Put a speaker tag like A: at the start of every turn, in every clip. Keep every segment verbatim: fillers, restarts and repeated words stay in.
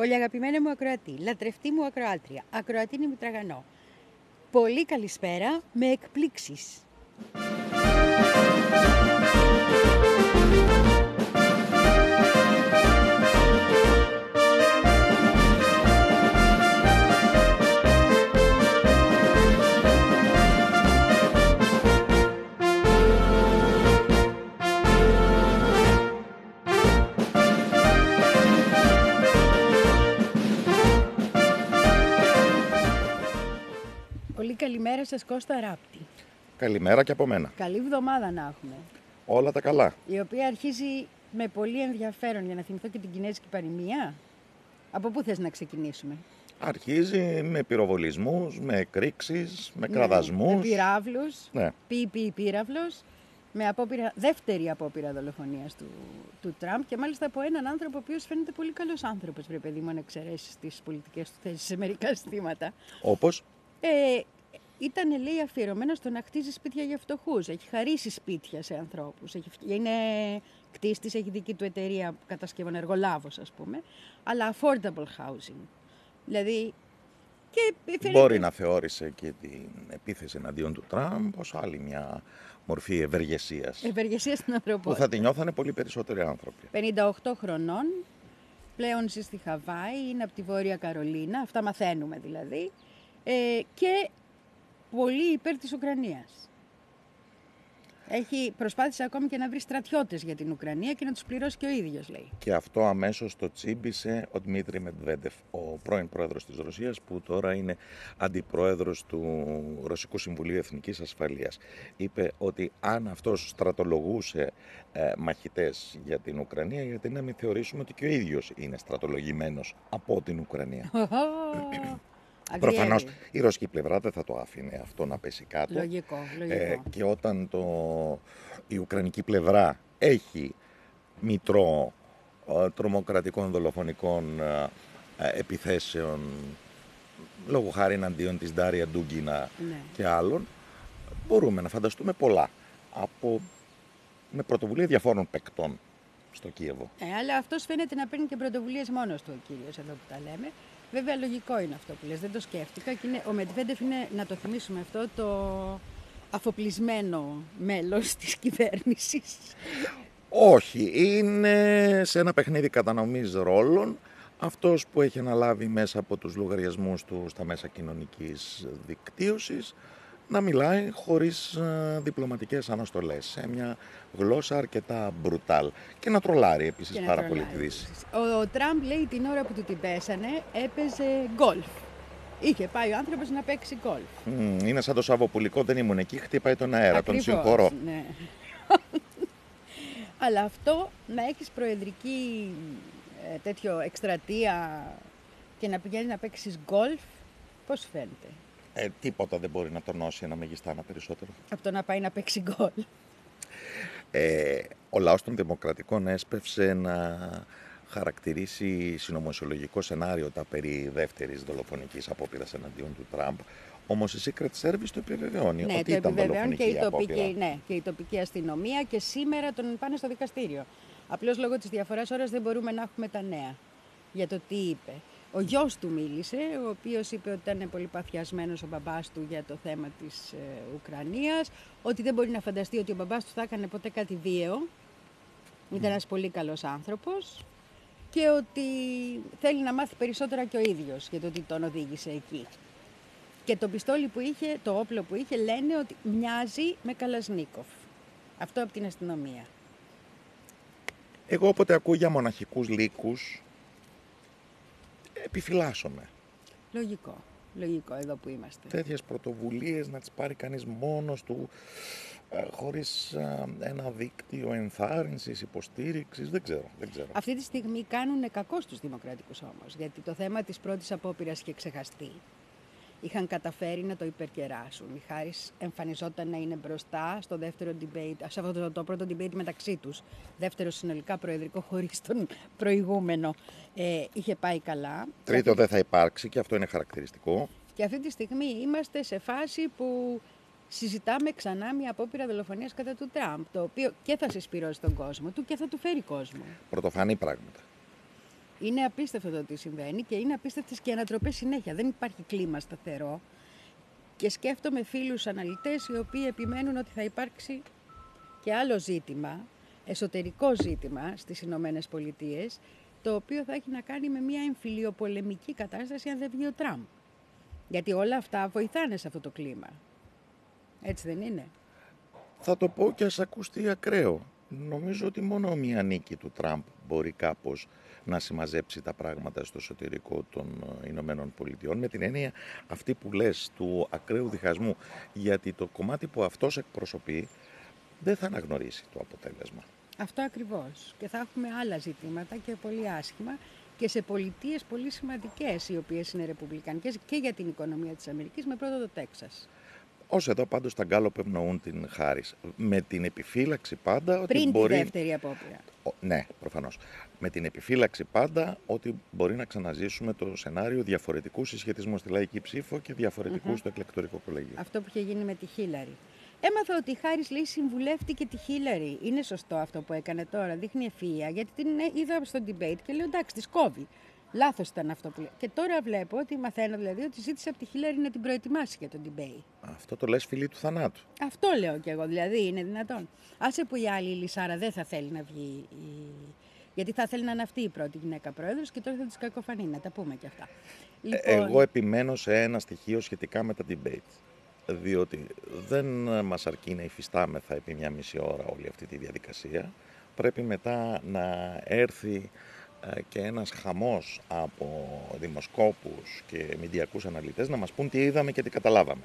A: Πολύ αγαπημένη μου ακροατή, λατρευτή μου ακροάτρια, ακροατίνη μου τραγανό. Πολύ καλησπέρα με εκπλήξεις. Πολύ καλημέρα σας, Κώστα Ράπτη.
B: Καλημέρα και από μένα.
A: Καλή εβδομάδα να έχουμε.
B: Όλα τα καλά.
A: Η οποία αρχίζει με πολύ ενδιαφέρον, για να θυμηθώ και την κινέζικη παροιμία. Από πού θες να ξεκινήσουμε?
B: Αρχίζει με πυροβολισμούς, με εκρήξεις, με κραδασμούς.
A: Με πυράβλους,
B: Ναι.
A: πι πι πύραυλος, με απόπειρα, δεύτερη απόπειρα δολοφονίας του, του Τραμπ και μάλιστα από έναν άνθρωπο ο οποίος φαίνεται πολύ καλός άνθρωπος, βρε παιδί μου, αν εξαιρέσεις τις πολιτικές του θέσεις σε μερικά ζητήματα.
B: Όπως?
A: Ε, ήταν, λέει, αφιερωμένο στο να χτίζει σπίτια για φτωχούς. Έχει χαρίσει σπίτια σε ανθρώπους. Έχει, είναι κτίστης, έχει δική του εταιρεία κατασκευών, εργολάβος, ας πούμε, αλλά affordable housing. Δηλαδή, και φαίνεται...
B: Μπορεί να θεώρησε και την επίθεση εναντίον του Τραμπ ως άλλη μια μορφή ευεργεσίας.
A: Ευεργεσία στην ανθρωπότητα.
B: Που θα την νιώθανε πολύ περισσότεροι άνθρωποι.
A: πενήντα οκτώ χρονών, πλέον ζει στη Χαβάη, είναι από τη Βόρεια Καρολίνα, αυτά μαθαίνουμε δηλαδή, ε, και πολύ υπέρ της Ουκρανίας. Έχει προσπάθησε ακόμη και να βρει στρατιώτες για την Ουκρανία και να τους πληρώσει και ο ίδιος, λέει.
B: Και αυτό αμέσως το τσίμπησε ο Δημήτρη Μετβέντεφ, ο πρώην πρόεδρος της Ρωσίας, που τώρα είναι αντιπρόεδρος του Ρωσικού Συμβουλίου Εθνικής Ασφαλείας. Είπε ότι αν αυτός στρατολογούσε ε, μαχητές για την Ουκρανία, γιατί να μην θεωρήσουμε ότι και ο ίδιος είναι στρατολογημένος από την Ουκρανία. Προφανώς η ρωσική πλευρά δεν θα το άφηνε αυτό να πέσει κάτω.
A: Λογικό, λογικό.
B: Ε, και όταν το, η ουκρανική πλευρά έχει μητρό ε, τρομοκρατικών δολοφονικών ε, ε, επιθέσεων, λόγω χάρη εναντίον της Ντάρια Ντούγκινα, ναι, και άλλων, μπορούμε να φανταστούμε πολλά από, με πρωτοβουλία διαφόρων παικτών στο Κίεβο.
A: Ε, αλλά αυτός φαίνεται να παίρνει και πρωτοβουλίες μόνος του, ο κύριος, εδώ που τα λέμε. Βέβαια, λογικό είναι αυτό που λες, δεν το σκέφτηκα. Και είναι, ο Μετβέντεφ είναι, να το θυμίσουμε αυτό, το αφοπλισμένο μέλος της κυβέρνησης.
B: Όχι, είναι σε ένα παιχνίδι κατανομής ρόλων αυτός που έχει αναλάβει μέσα από τους λογαριασμούς του στα μέσα κοινωνικής δικτύωσης να μιλάει χωρίς uh, διπλωματικές αναστολές, σε μια γλώσσα αρκετά μπρουτάλ, και να τρολάρει επίσης πάρα πολύ τη Δύση.
A: Ο, ο Τραμπ, λέει, την ώρα που του την πέσανε έπαιζε γκολφ. Είχε πάει ο άνθρωπος να παίξει γκολφ.
B: Mm, είναι σαν το Σαββοπουλικό, δεν ήμουν εκεί, χτυπάει τον αέρα. Ακριβώς, τον συγχωρώ.
A: Ναι. Αλλά αυτό, να έχεις προεδρική ε, τέτοιο εκστρατεία και να πηγαίνεις να παίξεις γκολφ, πώς φαίνεται?
B: Ε, τίποτα δεν μπορεί να τονώσει ένα μεγιστάνα περισσότερο.
A: Από το να πάει να παίξει γκολ.
B: Ε, ο λαός των Δημοκρατικών έσπευσε να χαρακτηρίσει συνωμοσιολογικό σενάριο τα περί δεύτερης δολοφονικής απόπειρας εναντίον του Τραμπ. Όμως η Secret Service το επιβεβαιώνει, ναι, ότι το ήταν δολοφονική
A: και η
B: απόπειρα.
A: Τοπική, ναι, και η τοπική αστυνομία, και σήμερα τον πάνε στο δικαστήριο. Απλώς λόγω της διαφοράς ώρας δεν μπορούμε να έχουμε τα νέα για το τι είπε. Ο γιος του μίλησε, ο οποίος είπε ότι ήταν πολύ παθιασμένος ο μπαμπάς του για το θέμα της ε, Ουκρανίας, ότι δεν μπορεί να φανταστεί ότι ο μπαμπάς του θα έκανε ποτέ κάτι βίαιο, ήταν ένας πολύ καλός άνθρωπος, και ότι θέλει να μάθει περισσότερα και ο ίδιος για το τι τον οδήγησε εκεί. Και το πιστόλι που είχε, το όπλο που είχε, λένε ότι μοιάζει με Καλασνίκοφ. Αυτό από την αστυνομία.
B: Εγώ όποτε ακούω για μοναχικούς λύκους, επιφυλάσσομαι.
A: Λογικό. Λογικό εδώ που είμαστε.
B: Τέτοιες πρωτοβουλίες να τις πάρει κανείς μόνος του, ε, χωρίς ε, ένα δίκτυο ενθάρρυνσης, υποστήριξης, δεν ξέρω, δεν ξέρω.
A: Αυτή τη στιγμή κάνουν κακό στους δημοκρατικούς όμως, γιατί το θέμα της πρώτης απόπειρας είχε ξεχαστεί. Είχαν καταφέρει να το υπερκεράσουν. Η Χάρις εμφανιζόταν να είναι μπροστά στο δεύτερο debate, σε αυτό το, το πρώτο debate μεταξύ τους. Δεύτερο συνολικά προεδρικό χωρίς τον προηγούμενο. Ε, είχε πάει καλά.
B: Τρίτο δεν θα υπάρξει, και αυτό είναι χαρακτηριστικό.
A: Και αυτή τη στιγμή είμαστε σε φάση που συζητάμε ξανά μια απόπειρα δολοφονίας κατά του Τραμπ, το οποίο και θα συσπυρώσει τον κόσμο του και θα του φέρει κόσμο.
B: Πρωτοφανή πράγματα.
A: Είναι απίστευτο το τι συμβαίνει και είναι απίστευτες και οι ανατροπές συνέχεια. Δεν υπάρχει κλίμα σταθερό. Και σκέφτομαι φίλους αναλυτές οι οποίοι επιμένουν ότι θα υπάρξει και άλλο ζήτημα, εσωτερικό ζήτημα στις Ηνωμένες Πολιτείες, το οποίο θα έχει να κάνει με μια εμφυλιοπολεμική κατάσταση αν δεν βγει ο Τραμπ. Γιατί όλα αυτά βοηθάνε σε αυτό το κλίμα. Έτσι δεν είναι?
B: Θα το πω και ας ακουστεί ακραίο. Νομίζω ότι μόνο μια νίκη του Τραμπ μπορεί κάπως να συμμαζέψει τα πράγματα στο εσωτερικό των Ηνωμένων Πολιτειών, με την έννοια αυτή που λες του ακραίου διχασμού, γιατί το κομμάτι που αυτός εκπροσωπεί δεν θα αναγνωρίσει το αποτέλεσμα.
A: Αυτό ακριβώς. Και θα έχουμε άλλα ζητήματα και πολύ άσχημα και σε πολιτείες πολύ σημαντικές, οι οποίες είναι ρεπουμπλικανικές και για την οικονομία της Αμερικής, με πρώτο το Τέξας.
B: Ως εδώ πάντως τα Γκάλοπ ευνοούν την Χάρις, με την επιφύλαξη πάντα ότι
A: Πριν
B: μπορεί...
A: τη δεύτερη απόπειρα.
B: Ο, ναι, προφανώς. Με την επιφύλαξη πάντα ότι μπορεί να ξαναζήσουμε το σενάριο διαφορετικού συσχετισμού στη λαϊκή ψήφο και διαφορετικού mm-hmm. στο εκλεκτορικό κολεγίο.
A: Αυτό που είχε γίνει με τη Χίλαρη. Έμαθα ότι η Χάρις, λέει, συμβουλεύτηκε τη Χίλαρη. Είναι σωστό αυτό που έκανε τώρα, δείχνει ευφυΐα, γιατί την είδα στο debate και λέω εντάξει, τη κόβει. Λάθος ήταν αυτό που λέει. Και τώρα βλέπω ότι μαθαίνω δηλαδή ότι ζήτησε από τη Χίλαρη να την προετοιμάσει για το debate.
B: Αυτό το λες φιλή του θανάτου.
A: Αυτό λέω κι εγώ, δηλαδή είναι δυνατόν. Άσε που η άλλη, η Λισάρα, δεν θα θέλει να βγει. Η... Γιατί θα θέλει να είναι αυτή η πρώτη γυναίκα πρόεδρος και τώρα θα της κακοφανεί, να τα πούμε κι αυτά.
B: Λοιπόν... Εγώ επιμένω σε ένα στοιχείο σχετικά με τα debate. Διότι δεν μας αρκεί να υφιστάμεθα επί μια μισή ώρα όλη αυτή τη διαδικασία. Πρέπει μετά να έρθει και ένας χαμός από δημοσκόπους και μηντιακούς αναλυτές να μας πούν τι είδαμε και τι καταλάβαμε.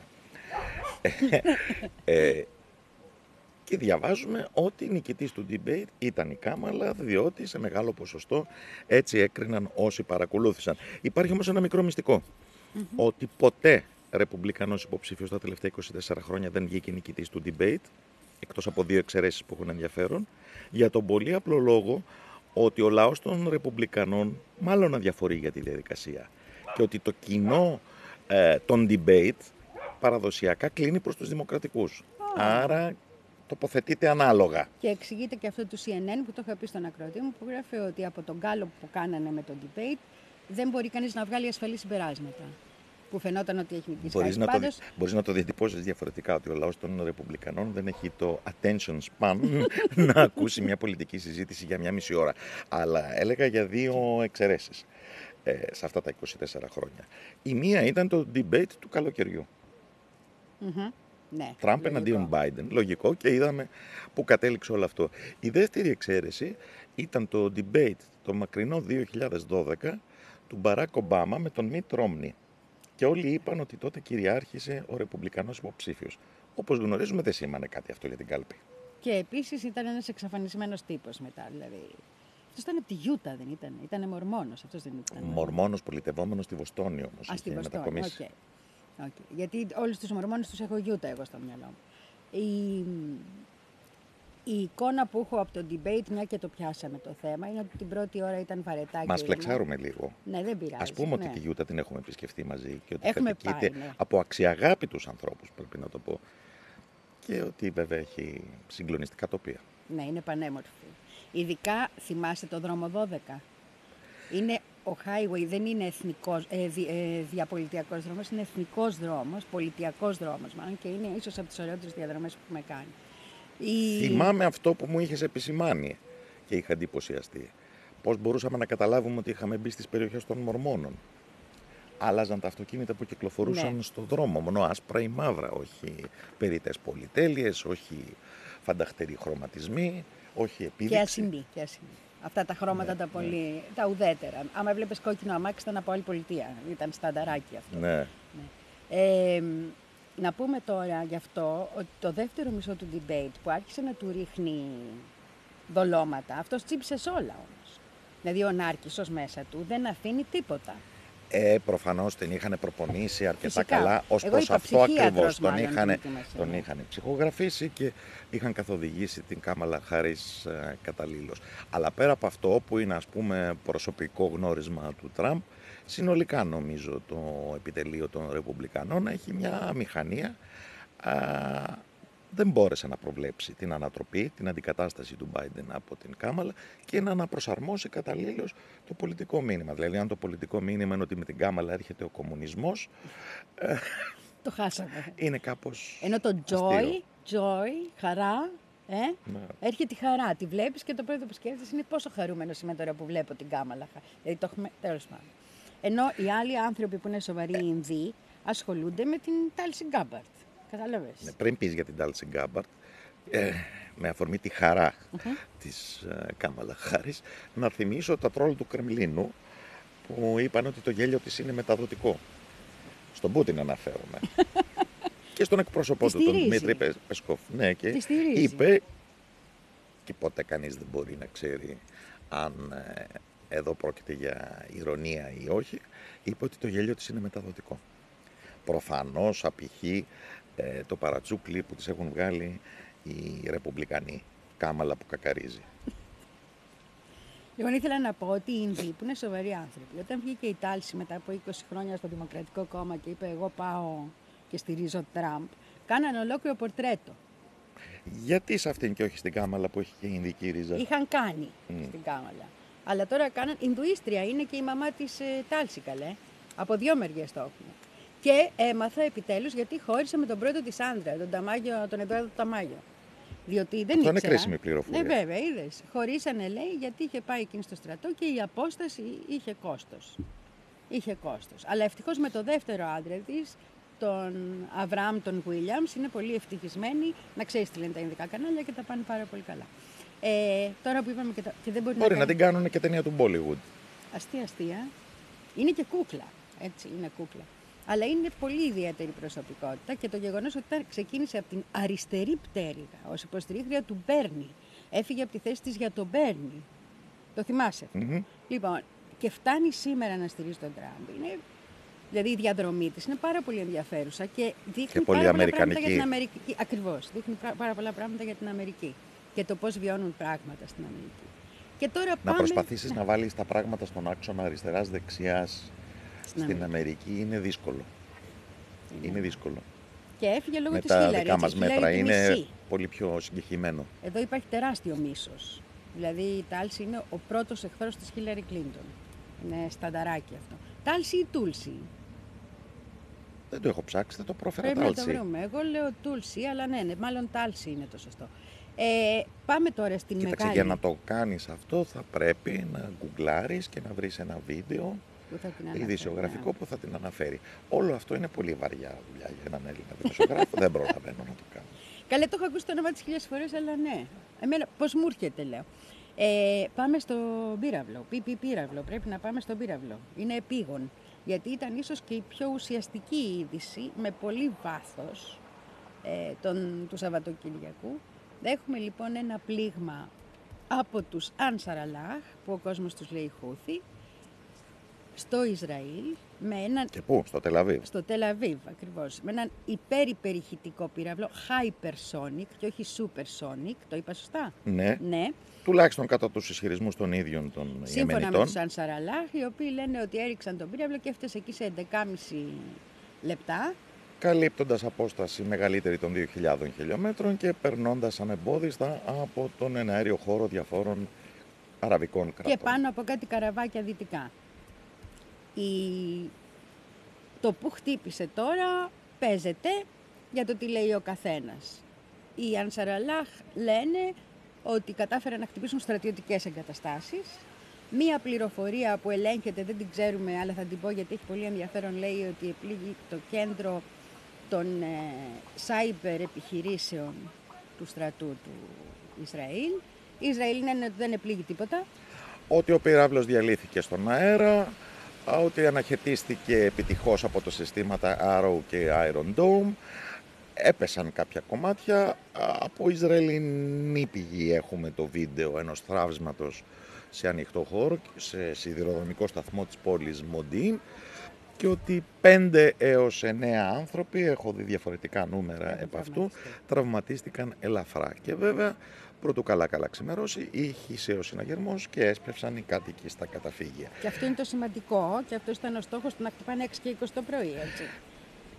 B: ε, και διαβάζουμε ότι νικητής του debate ήταν η Κάμαλα, διότι σε μεγάλο ποσοστό έτσι έκριναν όσοι παρακολούθησαν. Υπάρχει όμως ένα μικρό μυστικό, mm-hmm. ότι ποτέ ρεπουμπλικανός υποψήφιος τα τελευταία είκοσι τέσσερα χρόνια δεν βγήκε νικητής του debate, εκτός από δύο εξαιρέσεις που έχουν ενδιαφέρον, για τον πολύ απλό λόγο ότι ο λαός των Ρεπουμπλικανών μάλλον αδιαφορεί για τη διαδικασία και ότι το κοινό ε, των debate παραδοσιακά κλείνει προς τους δημοκρατικούς. Oh. Άρα τοποθετείται ανάλογα.
A: Και εξηγείται και αυτό του σι εν εν που το είχα πει στον ακροατή μου, που γράφει ότι από τον γκάλοπ που κάνανε με το debate δεν μπορεί κανείς να βγάλει ασφαλή συμπεράσματα. Που φαινόταν ότι έχει νικήσει.
B: Μπορείς να,
A: Πάντως...
B: το, μπορείς να το διατυπώσεις διαφορετικά, ότι ο λαός των Ρεπουμπλικανών δεν έχει το attention span να ακούσει μια πολιτική συζήτηση για μια μισή ώρα. Αλλά έλεγα για δύο εξαιρέσεις ε, σε αυτά τα είκοσι τέσσερα χρόνια. Η μία ήταν το debate του καλοκαιριού.
A: Mm-hmm. Ναι,
B: Τραμπ εναντίον Biden. Λογικό, και είδαμε που κατέληξε όλο αυτό. Η δεύτερη εξαίρεση ήταν το debate το μακρινό δύο χιλιάδες δώδεκα του Μπαράκ Ομπάμα με τον Μιτ Ρόμνι. Και όλοι είπαν ότι τότε κυριάρχησε ο ρεπουμπλικανός υποψήφιος. Όπως γνωρίζουμε, δεν σήμανε κάτι αυτό για την κάλπη.
A: Και επίσης ήταν ένας εξαφανισμένος τύπος μετά. Δηλαδή. Αυτός ήταν από τη Γιούτα, δεν ήταν. Ήταν μορμόνος. Αυτός δεν ήταν.
B: Μορμόνος πολιτευόμενος στη Βοστόνη όμως.
A: Α, στη Βοστόνη. Okay. Okay. Γιατί όλους τους μορμόνους τους έχω Γιούτα εγώ στο μυαλό μου. Η... Η εικόνα που έχω από το debate, μια και το πιάσαμε το θέμα, είναι ότι την πρώτη ώρα ήταν βαρετά.
B: Μας φλεξάρουμε λίγο.
A: Ναι, δεν πειράζει.
B: Ας πούμε
A: ναι.
B: ότι τη Γιούτα την έχουμε επισκεφτεί μαζί και ότι
A: έχουμε
B: κατοικείται
A: πάει, ναι.
B: από αξιαγάπητους ανθρώπους, πρέπει να το πω. Και ότι βέβαια έχει συγκλονιστικά τοπία.
A: Ναι, είναι πανέμορφη. Ειδικά θυμάστε το δρόμο δώδεκα. Είναι ο highway, δεν είναι εθνικός, ε, δι, ε, διαπολιτιακός δρόμος, είναι εθνικός δρόμος, πολιτιακός δρόμος μάλλον, και είναι ίσως από τις ωραιότερες διαδρομές που έχουμε κάνει. Η...
B: Θυμάμαι αυτό που μου είχες επισημάνει και είχα εντυπωσιαστεί. Πώς μπορούσαμε να καταλάβουμε ότι είχαμε μπει στις περιοχές των Μορμόνων. Άλλαζαν τα αυτοκίνητα που κυκλοφορούσαν ναι. στον δρόμο, μόνο άσπρα ή μαύρα, όχι περίτες πολυτέλειες, όχι φανταχτεροί χρωματισμοί, όχι επίδειξη.
A: Και ασημή, και ασημή. Αυτά τα χρώματα ναι, τα πολύ, ναι. τα ουδέτερα. Άμα βλέπεις κόκκινο αμάξι ήταν από άλλη πολιτεία, ήταν στανταράκι αυτό.
B: Ναι.
A: ναι. Ε, Να πούμε τώρα γι' αυτό ότι το δεύτερο μισό του debate που άρχισε να του ρίχνει δολώματα, αυτός τσίψε όλα όμως. Δηλαδή ο Νάρκισσος μέσα του δεν αφήνει τίποτα.
B: Ε, προφανώς την είχαν προπονήσει αρκετά
A: Φυσικά.
B: καλά, ως
A: Εγώ
B: προς
A: είπα,
B: αυτό ακριβώς. Τον είχαν, τον
A: ναι.
B: είχαν ψυχογραφήσει και είχαν καθοδηγήσει την Κάμαλα Χάρις ε, καταλήλως. Αλλά πέρα από αυτό που είναι, ας πούμε, προσωπικό γνώρισμα του Τραμπ, συνολικά νομίζω το επιτελείο των Ρεπουμπλικανών έχει μια μηχανία α, δεν μπόρεσε να προβλέψει την ανατροπή, την αντικατάσταση του Biden από την Κάμαλα και να αναπροσαρμόσει καταλήλως το πολιτικό μήνυμα. Δηλαδή, αν το πολιτικό μήνυμα είναι ότι με την Κάμαλα έρχεται ο κομμουνισμός,
A: το χάσαμε.
B: Είναι κάπως
A: Ενώ το joy, joy, χαρά, ε,
B: ναι.
A: έρχεται η χαρά. Τη βλέπεις και το πρώτο που σκέφτεσαι είναι πόσο χαρούμενος είμαι τώρα που βλέπω την Κάμαλα. Δηλαδή το έχουμε, τέλος πάντων. Ενώ οι άλλοι άνθρωποι που είναι σοβαροί Ινδοί ασχολούνται με την Tulsi Gabbard. Κατάλαβες.
B: Ναι, πριν πεις για την Tulsi Gabbard, ε, με αφορμή τη χαρά mm-hmm. της ε, Κάμαλα Χάρις, να θυμίσω τα τρόλ του Κρεμλίνου που είπαν ότι το γέλιο της είναι μεταδοτικό. Στον Πούτιν αναφέρομαι. Και στον εκπρόσωπό του, τον Δημήτρη Πεσκόφ. Ναι, και είπε, και ποτέ κανείς δεν μπορεί να ξέρει αν ε, εδώ πρόκειται για ηρωνία ή όχι, είπε ότι το γέλιο της είναι μεταδοτικό. Προφανώς απηχεί ε, το παρατσούκλι που τις έχουν βγάλει οι Ρεπουμπλικανοί. Κάμαλα που κακαρίζει.
A: Λοιπόν, ήθελα να πω ότι οι Ινδοί, που είναι σοβαροί άνθρωποι, όταν βγήκε η Τάλση μετά από είκοσι χρόνια στο Δημοκρατικό Κόμμα και είπε εγώ πάω και στηρίζω Τραμπ, κάνανε ολόκληρο πορτρέτο.
B: Γιατί σε αυτήν και όχι στην Κάμαλα που έχει και η Ινδική ρίζα?
A: Είχαν κάνει mm. στην Κάμαλα. Αλλά τώρα κάναν. Ινδουίστρια είναι και η μαμά της ε, Τάλση, καλέ. Από δύο μεριές το έχουν. Και έμαθα επιτέλους γιατί χώρισε με τον πρώτο της άντρα, τον, Ταμάγιο, τον Εδουάρδο Ταμάγιο. Διότι δεν
B: αυτό
A: ήξερα.
B: Είναι κρίσιμη πληροφορία.
A: Ναι, βέβαια, είδες. Χωρίσανε, λέει, γιατί είχε πάει εκείνη στο στρατό και η απόσταση είχε κόστος. Είχε κόστος. Αλλά ευτυχώς με το δεύτερο άντρα της, τον Αβραάμ, τον Βίλιαμς, είναι πολύ ευτυχισμένοι. Να ξέρεις τι λένε τα ειδικά κανάλια και τα πάνε πάρα πολύ καλά. Ε, τώρα που είπαμε και, τα... και δεν μπορεί,
B: μπορεί να,
A: να,
B: να την κάνουν και ταινία του Bollywood.
A: Αστεία, αστεία. Είναι και κούκλα. Έτσι, είναι κούκλα. Αλλά είναι πολύ ιδιαίτερη προσωπικότητα και το γεγονός ότι ξεκίνησε από την αριστερή πτέρυγα ως υποστηρίχτρια του Μπέρνι. Έφυγε από τη θέση της για τον Μπέρνι. Το θυμάσαι αυτό.
B: Mm-hmm.
A: Λοιπόν, και φτάνει σήμερα να στηρίζει τον Τραμπ. Είναι, δηλαδή η διαδρομή της είναι πάρα πολύ ενδιαφέρουσα και δείχνει
B: και πολύ
A: πάρα πολλά
B: αμερικανική.
A: πράγματα για την Αμερική. Ακριβώς. Δείχνει πάρα πολλά πράγματα για την Αμερική και το πώς βιώνουν πράγματα στην Αμερική. Και τώρα
B: να
A: πάμε...
B: προσπαθήσεις να βάλεις τα πράγματα στον άξονα αριστεράς-δεξιάς στην, στην Αμερική. Αμερική είναι δύσκολο. Είναι, είναι δύσκολο.
A: Και έφυγε λόγω
B: με
A: της Χίλαρη.
B: Με τα δικά μας μέτρα είναι
A: μισή.
B: Πολύ πιο συγκεκριμένο.
A: Εδώ υπάρχει τεράστιο μίσος. Δηλαδή η Τάλση είναι ο πρώτος εχθρός της Χίλαρη Κλίντον. Είναι στανταράκι αυτό. Τάλση ή Τούλση?
B: Δεν το έχω ψάξει, δεν το πρόφερα
A: Πρέπει
B: Τάλση.
A: Πρέπει να το βρούμε. Εγώ λέω Τούλση, αλλά ναι, ναι, μάλλον Τάλση είναι το σωστό. Ε, πάμε τώρα στην
B: Κοίταξε,
A: μεγάλη...
B: για να το κάνεις αυτό θα πρέπει να γκουγκλάρεις και να βρεις ένα βίντεο ειδησιογραφικό που θα την αναφέρει. Όλο αυτό είναι πολύ βαριά δουλειά για έναν Έλληνα δημοσιογράφο. Δεν προλαβαίνω να το κάνω.
A: Καλέ, το έχω ακούσει το όνομα της χίλιες φορές, αλλά ναι. Εμένα, πώς μου έρχεται, λέω. Ε, πάμε στο πύραυλο. Πι, πι, πύραυλο. Πρέπει να πάμε στον πύραυλο. Είναι επίγον. Γιατί ήταν ίσως και η πιο ουσιαστική είδηση, με πολύ βάθος, ε, τον, του Σαββατοκυριακού. Έχουμε λοιπόν ένα πλήγμα από τους Ανσαραλάχ, που ο κόσμος τους λέει Χούθη, στο Ισραήλ, με έναν...
B: Και πού, στο Τελαβίβ.
A: Στο Τελαβίβ, ακριβώς. Με έναν υπερυπερηχητικό πύραυλο, hypersonic και όχι supersonic. Το είπα σωστά?
B: Ναι.
A: Ναι.
B: Τουλάχιστον κατά τους ισχυρισμούς των ίδιων των Ιεμενιτών.
A: Σύμφωνα με τους Ανσαραλάχ, οι οποίοι λένε ότι έριξαν τον πύραυλο και έφτασε εκεί σε έντεκα και μισό λεπτά.
B: Καλύπτοντας απόσταση μεγαλύτερη των δύο χιλιάδων χιλιόμετρων και περνώντας ανεμπόδιστα από τον εναέριο χώρο διαφόρων αραβικών κρατών.
A: Και πάνω από κάτι καραβάκια δυτικά. Η... Το που χτύπησε τώρα παίζεται για το τι λέει ο καθένας. Οι Ανσαραλάχ λένε ότι κατάφεραν να χτυπήσουν στρατιωτικές εγκαταστάσεις. Μία πληροφορία που ελέγχεται, δεν την ξέρουμε, αλλά θα την πω γιατί έχει πολύ ενδιαφέρον, λέει ότι επλήγει το κέντρο των ε, cyber επιχειρήσεων του στρατού του Ισραήλ. Οι Ισραηλοί λένε ότι δεν επλήγει τίποτα.
B: Ότι ο πυράβλος διαλύθηκε στον αέρα, ότι αναχαιτίστηκε επιτυχώς από τα συστήματα Arrow και Iron Dome. Έπεσαν κάποια κομμάτια. Από Ισραηλινή πηγή έχουμε το βίντεο ενός θραύσματος σε ανοιχτό χώρο, σε σιδηροδρομικό σταθμό της πόλης Μοντίν, και ότι πέντε έως εννέα άνθρωποι, έχω δει διαφορετικά νούμερα επ' αυτού, τραυματίστηκαν ελαφρά. Και βέβαια, πρωτού καλά καλά ξημερώσει, ήχησε ο συναγερμός και έσπευσαν οι κάτοικοι στα καταφύγια.
A: Και αυτό είναι το σημαντικό, και αυτό ήταν ο στόχος του, να χτυπάνε έξι και είκοσι το πρωί, έτσι.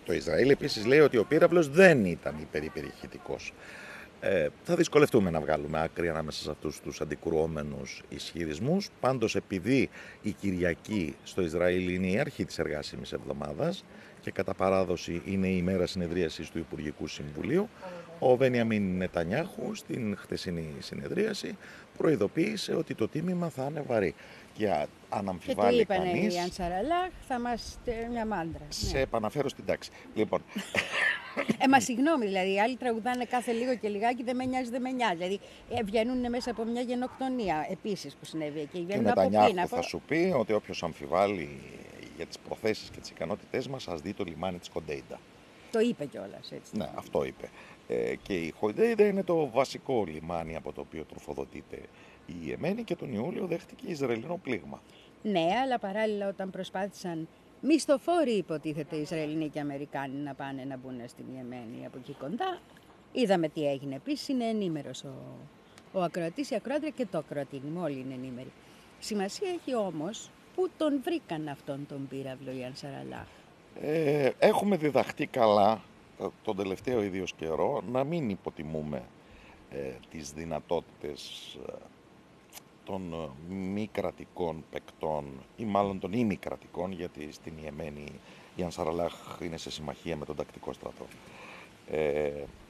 B: Το Ισραήλ επίσης λέει ότι ο πύραυλος δεν ήταν υπερυπερηχητικός. Ε, θα δυσκολευτούμε να βγάλουμε άκρη ανάμεσα σε αυτούς τους αντικρουόμενους ισχυρισμούς. Πάντως, επειδή η Κυριακή στο Ισραήλ είναι η αρχή της εργάσιμης εβδομάδας και κατά παράδοση είναι η ημέρα συνεδρίασης του Υπουργικού Συμβουλίου, ο Μπενιαμίν Νετανιάχου στην χτεσινή συνεδρίαση προειδοποίησε ότι το τίμημα θα είναι βαρύ. Και αν αμφιβάλλει
A: και το είπανε
B: κανείς,
A: οι Ανσαραλάχ, θα είμαστε μια μάντρα.
B: σε
A: Ναι.
B: επαναφέρω στην τάξη. Λοιπόν,
A: Ε, μα συγγνώμη, δηλαδή, οι άλλοι τραγουδάνε κάθε λίγο και λιγάκι, δεν με νοιάζει, δεν με νοιάζει. Δηλαδή, ε, βγαίνουν μέσα από μια γενοκτονία επίσης που συνέβη εκεί.
B: και
A: Βγαίνουν από
B: Νετανιάχου
A: πείνα.
B: θα σου πει ότι όποιος αμφιβάλλει για τις προθέσεις και τις ικανότητές μας, ας δει το λιμάνι της Χοντέιντα.
A: Το είπε κιόλας έτσι.
B: Ναι, αυτό είπε. Ε, και η Χοντέιντα είναι το βασικό λιμάνι από το οποίο τροφοδοτείται η Ιεμένη και τον Ιούλιο δέχτηκε Ισραηλινό πλήγμα.
A: Ναι, αλλά παράλληλα όταν προσπάθησαν μισθοφόροι, υποτίθεται, Ισραηλινοί και Αμερικάνοι να πάνε να μπουν στην Ιεμένη από εκεί κοντά, είδαμε τι έγινε. Επίσης είναι ενήμερος ο, ο ακροατής, η ακροάτρια και το ακροατήνιμο, όλοι είναι ενήμεροι. Σημασία έχει όμως που τον βρήκαν αυτόν τον πύραυλο οι Ανσαραλάχ.
B: Ε, έχουμε διδαχτεί καλά τον τελευταίο ίδιος καιρό να μην υποτιμούμε ε, τις δυνατότητες ε, των ε, μη κρατικών παικτών ή μάλλον των ημικρατικών, γιατί στην Ιεμένη η Ανσαραλάχ είναι σε συμμαχία με τον τακτικό στρατό. Ε,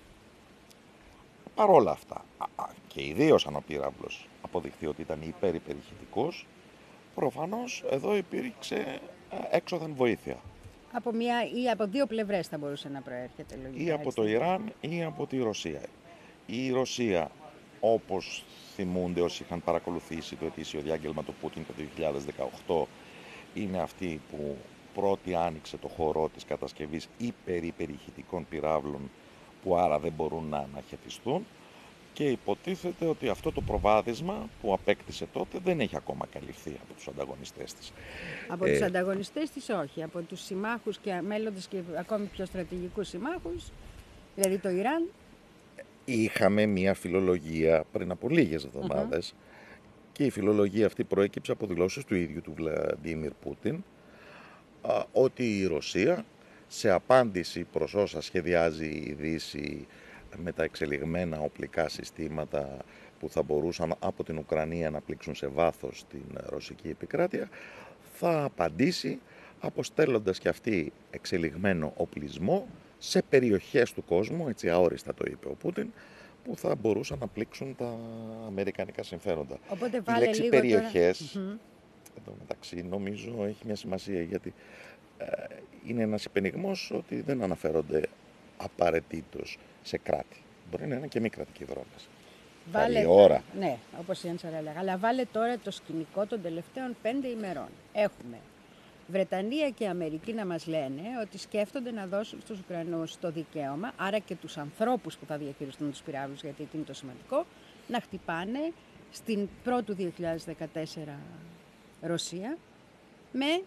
B: παρόλα αυτά, α, και ιδίως αν ο πύραυλος αποδειχθεί ότι ήταν υπερυπερηχητικός, προφανώς εδώ υπήρξε έξωθεν βοήθεια.
A: Από μια ή από δύο πλευρές θα μπορούσε να προέρχεται λογικά.
B: Ή από
A: έτσι.
B: το Ιράν ή από τη Ρωσία. Η Ρωσία, όπως θυμούνται όσοι είχαν παρακολουθήσει το ετήσιο διάγγελμα του Πούτιν το δύο χιλιάδες δεκαοκτώ, είναι αυτή που πρώτη άνοιξε το χώρο της κατασκευής υπερυπερηχητικών πυράβλων που άρα δεν μπορούν να αναχαιτιστούν, και υποτίθεται ότι αυτό το προβάδισμα που απέκτησε τότε δεν έχει ακόμα καλυφθεί από τους ανταγωνιστές της.
A: Από
B: Ε,
A: τους ανταγωνιστές της όχι, από τους συμμάχους και μέλλοντες και ακόμη πιο στρατηγικούς συμμάχους, δηλαδή το Ιράν.
B: Είχαμε μία φιλολογία πριν από λίγες εβδομάδες και η φιλολογία αυτή προέκυψε από δηλώσεις του ίδιου του Βλαντίμιρ Πούτιν, α, ότι η Ρωσία σε απάντηση προς όσα σχεδιάζει η Δύση με τα εξελιγμένα οπλικά συστήματα που θα μπορούσαν από την Ουκρανία να πλήξουν σε βάθος την ρωσική επικράτεια, θα απαντήσει αποστέλλοντας και αυτή εξελιγμένο οπλισμό σε περιοχές του κόσμου, έτσι αόριστα το είπε ο Πούτιν, που θα μπορούσαν να πλήξουν τα αμερικανικά συμφέροντα.
A: Οπότε
B: Η
A: βάλε
B: λέξη
A: λίγο
B: περιοχές,
A: τώρα...
B: εν τω μεταξύ, νομίζω έχει μια σημασία, γιατί ε, είναι ένας υπενιγμός ότι δεν αναφέρονται απαραίτητος σε κράτη. Μπορεί να είναι και μη κρατικοί δρόμες.
A: Βάλε,
B: Καλή ώρα.
A: Ναι, όπως η Άντσαρα έλεγα. Αλλά βάλε τώρα το σκηνικό των τελευταίων πέντε ημερών. Έχουμε Βρετανία και Αμερική να μας λένε ότι σκέφτονται να δώσουν στους Ουκρανούς το δικαίωμα, άρα και τους ανθρώπους που θα διαχειριστούν τους πυράβλους, γιατί είναι το σημαντικό, να χτυπάνε στην πρώτου δύο χιλιάδες δεκατέσσερα Ρωσία με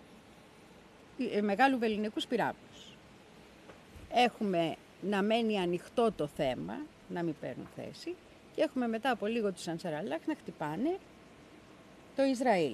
A: μεγάλου βελληνικούς πυράβλους. Έχουμε να μένει ανοιχτό το θέμα, να μην παίρνουν θέση, και έχουμε μετά από λίγο τους Ανσαραλάχ να χτυπάνε το Ισραήλ.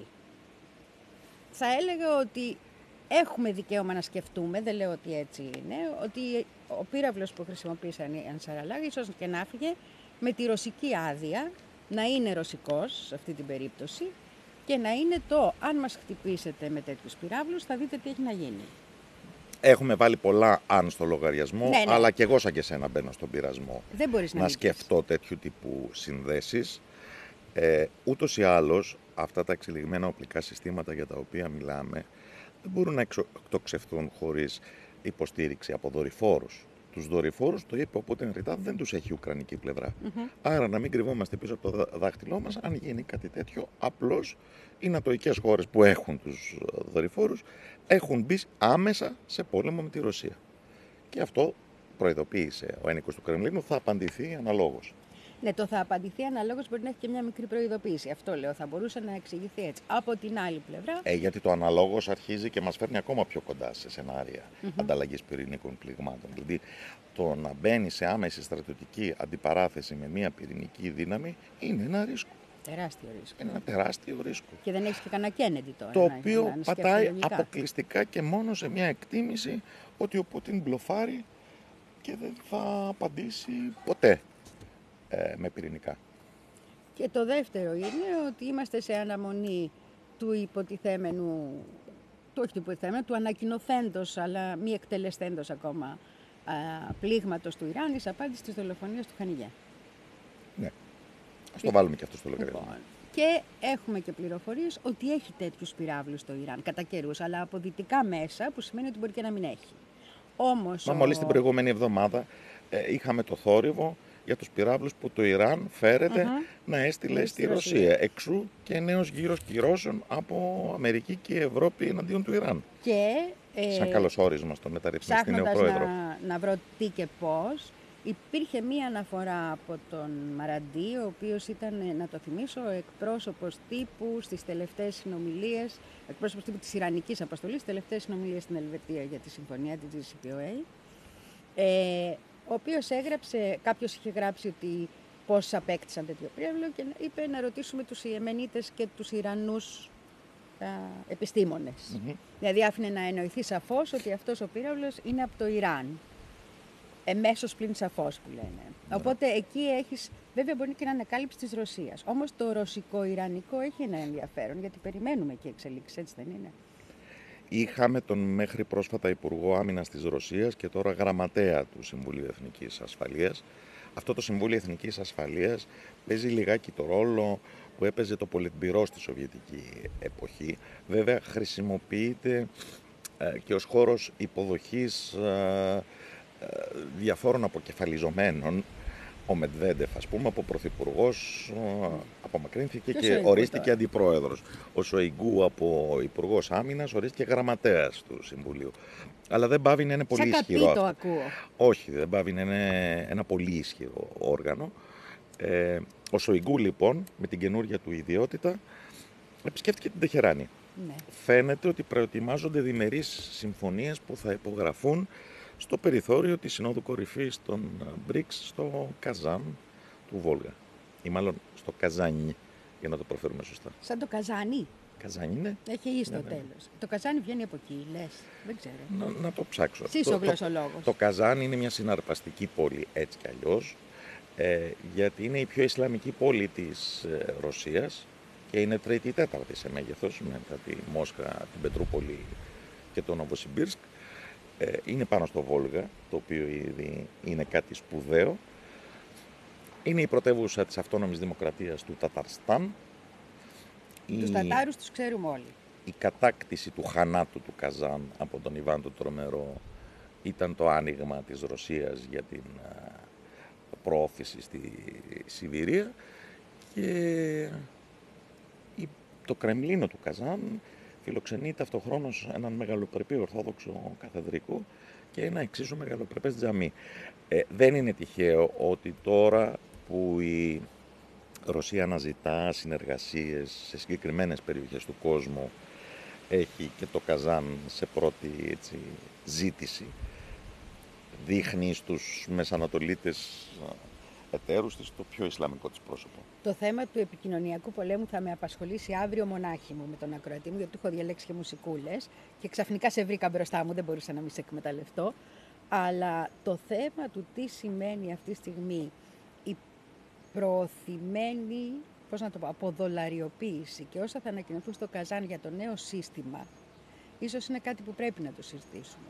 A: Θα έλεγα ότι έχουμε δικαίωμα να σκεφτούμε, δεν λέω ότι έτσι είναι, ότι ο πύραυλος που χρησιμοποίησαν οι Ανσαραλάχ ίσως και να έφυγε με τη ρωσική άδεια, να είναι ρωσικός σε αυτή την περίπτωση, και να είναι το αν μας χτυπήσετε με τέτοιους πυράβλους θα δείτε τι έχει να γίνει.
B: Έχουμε βάλει πολλά αν στο λογαριασμό,
A: Ναι, ναι.
B: αλλά και εγώ σαν και σένα μπαίνω στον πειρασμό
A: Δεν μπορείς να,
B: να
A: μην
B: σκεφτώ τέτοιου τύπου συνδέσεις. Ε, ούτως ή άλλως, αυτά τα εξελιγμένα οπλικά συστήματα για τα οποία μιλάμε δεν μπορούν να εκτοξευθούν χωρίς υποστήριξη από δορυφόρους. Τους δορυφόρους, το είπε ο Πούτιν ρητά, δεν τους έχει η ουκρανική πλευρά.
A: Mm-hmm.
B: Άρα να μην κρυβόμαστε πίσω από το δάχτυλό μας αν γίνει κάτι τέτοιο. Απλώς οι νατοικές χώρες που έχουν τους δορυφόρους έχουν μπει άμεσα σε πόλεμο με τη Ρωσία. Και αυτό, προειδοποίησε ο ένικος του Κρεμλίνου, θα απαντηθεί αναλόγως.
A: Ναι, το θα απαντηθεί αναλόγως μπορεί να έχει και μια μικρή προειδοποίηση. Αυτό λέω, θα μπορούσε να εξηγηθεί έτσι. Από την άλλη πλευρά.
B: Ε, γιατί το αναλόγως αρχίζει και μας φέρνει ακόμα πιο κοντά σε σενάρια
A: Mm-hmm.
B: ανταλλαγής πυρηνικών πληγμάτων. Δηλαδή, το να μπαίνει σε άμεση στρατιωτική αντιπαράθεση με μια πυρηνική δύναμη είναι ένα ρίσκο.
A: Τεράστιο ρίσκο.
B: Είναι ένα τεράστιο ρίσκο.
A: Και δεν έχει και κανένα Kennedy τώρα.
B: Το
A: να,
B: οποίο
A: να, να
B: πατάει
A: λογικά.
B: αποκλειστικά και μόνο σε μια εκτίμηση ότι ο Πούτιν μπλοφάρει και δεν θα απαντήσει ποτέ ε, με πυρηνικά.
A: Και το δεύτερο είναι ότι είμαστε σε αναμονή του υποτιθέμενου, του, όχι του υποτιθέμενου, του ανακοινωθέντος αλλά μη εκτελεστέντος ακόμα α, πλήγματος του Ιράν εις απάντηση της δολοφονίας του Χανιγέ.
B: Ναι. Ας το βάλουμε και αυτό στο λογαριασμό.
A: Λοιπόν, και έχουμε και πληροφορίες ότι έχει τέτοιους πυράβλους στο Ιράν, κατά καιρούς, αλλά από δυτικά μέσα, που σημαίνει ότι μπορεί και να μην έχει. Όμως,
B: Μα
A: ο...
B: μόλις την προηγούμενη εβδομάδα ε, είχαμε το θόρυβο για τους πυράβλους που το Ιράν φέρεται
A: uh-huh.
B: να έστειλε
A: στη,
B: στη Ρωσία. Ρωσία. Εξού και νέος γύρος κυρώσεων από Αμερική και Ευρώπη εναντίον του Ιράν.
A: Και,
B: ε, σαν καλωσόρισμα στον μεταρρυθμιστή νέο πρόεδρο.
A: Να, να βρω τι και πώς, υπήρχε μία αναφορά από τον Μαραντί, ο οποίος ήταν, να το θυμίσω, εκπρόσωπος τύπου στις τελευταίες συνομιλίες, εκπρόσωπος τύπου της Ιρανικής αποστολής, στις τελευταίες συνομιλίες στην Ελβετία για τη συμφωνία της τζι σι πι ο έι. Ε, ο οποίος έγραψε, κάποιος είχε γράψει ότι πώς απέκτησαν τέτοιο πύραυλο και είπε να ρωτήσουμε τους Ιεμενίτες και τους Ιρανούς α, επιστήμονες. Mm-hmm. Δηλαδή άφηνε να εννοηθεί σαφώς ότι αυτός ο πύραυλος είναι από το Ιράν. Εμέσως πλην σαφώς που λένε. Mm-hmm. Οπότε εκεί έχεις, βέβαια μπορεί και να είναι κάλυψη της Ρωσίας. Όμως το ρωσικό-ιρανικό έχει ένα ενδιαφέρον, γιατί περιμένουμε και εξελίξεις, έτσι δεν είναι?
B: Είχαμε τον μέχρι πρόσφατα Υπουργό Άμυνας της Ρωσίας και τώρα γραμματέα του Συμβουλίου Εθνικής Ασφαλείας. Αυτό το Συμβούλιο Εθνικής Ασφαλείας παίζει λιγάκι το ρόλο που έπαιζε το Πολιτμπυρό στη Σοβιετική εποχή. Βέβαια χρησιμοποιείται ε, και ως χώρος υποδοχής ε, ε, διαφόρων αποκεφαλιζομένων. Ο Μετβέντεφ, ας πούμε, από πρωθυπουργός απομακρύνθηκε και, και ορίστηκε αντιπρόεδρος. Ο Σοϊγκού από υπουργός άμυνας ορίστηκε γραμματέας του Συμβουλίου. Αλλά δεν πάβει να είναι πολύ
A: Σαν
B: ισχυρό αυτό.
A: Το ακούω.
B: Όχι, δεν πάβει να είναι ένα πολύ ισχυρό όργανο. Ε, ο Σοϊγκού, λοιπόν, με την καινούργια του ιδιότητα, επισκέφτηκε την Τεχεράνη.
A: Ναι.
B: Φαίνεται ότι προετοιμάζονται διμερείς συμφωνίες που θα υπογραφούν στο περιθώριο της Συνόδου Κορυφής των μπρικς στο Καζάν του Βόλγα. Ή μάλλον στο Καζάνι, για να το προφέρουμε σωστά.
A: Σαν το Καζάνι.
B: Καζάνι είναι.
A: Έχει ει στο
B: ναι, ναι.
A: τέλος. Το Καζάνι βγαίνει από εκεί, λες. Δεν ξέρω.
B: Να, να το ψάξω.
A: Εσύ ο γλωσσολόγος.
B: Το, το Καζάνι είναι μια συναρπαστική πόλη έτσι κι αλλιώς, ε, γιατί είναι η πιο ισλαμική πόλη της ε, Ρωσίας και είναι τρίτη ή τέταρτη σε μέγεθος, μετά τη Μόσχα, την Πετρούπολη και το Νοβοσιμπίρσκ. Είναι πάνω στο Βόλγα, το οποίο ήδη είναι κάτι σπουδαίο. Είναι η πρωτεύουσα της αυτόνομης δημοκρατίας του Ταταρστάν.
A: Τους η... Τατάρους τους ξέρουμε όλοι.
B: Η κατάκτηση του Χανάτου του Καζάν από τον Ιβάν τον Τρομερό ήταν το άνοιγμα της Ρωσίας για την προώθηση στη Σιβηρία και το Κρεμλίνο του Καζάν φιλοξενεί ταυτοχρόνως έναν μεγαλοπρεπή ορθόδοξο καθεδρικό και ένα εξίσου μεγαλοπρεπές τζαμί. Ε, δεν είναι τυχαίο ότι τώρα που η Ρωσία αναζητά συνεργασίες σε συγκεκριμένες περιοχές του κόσμου, έχει και το Καζάν σε πρώτη έτσι, ζήτηση. Δείχνει στους Μεσανατολίτες εταίρους της το πιο ισλαμικό της πρόσωπο.
A: Το θέμα του επικοινωνιακού πολέμου θα με απασχολήσει αύριο μονάχη μου με τον ακροατή μου, γιατί του έχω διαλέξει και μουσικούλες και ξαφνικά σε βρήκα μπροστά μου, δεν μπορούσα να μην σε εκμεταλλευτώ. Αλλά το θέμα του τι σημαίνει αυτή τη στιγμή η προωθημένη, πώς να το πω, αποδολαριοποίηση και όσα θα ανακοινωθούν στο Καζάν για το νέο σύστημα, ίσως είναι κάτι που πρέπει να το συζητήσουμε.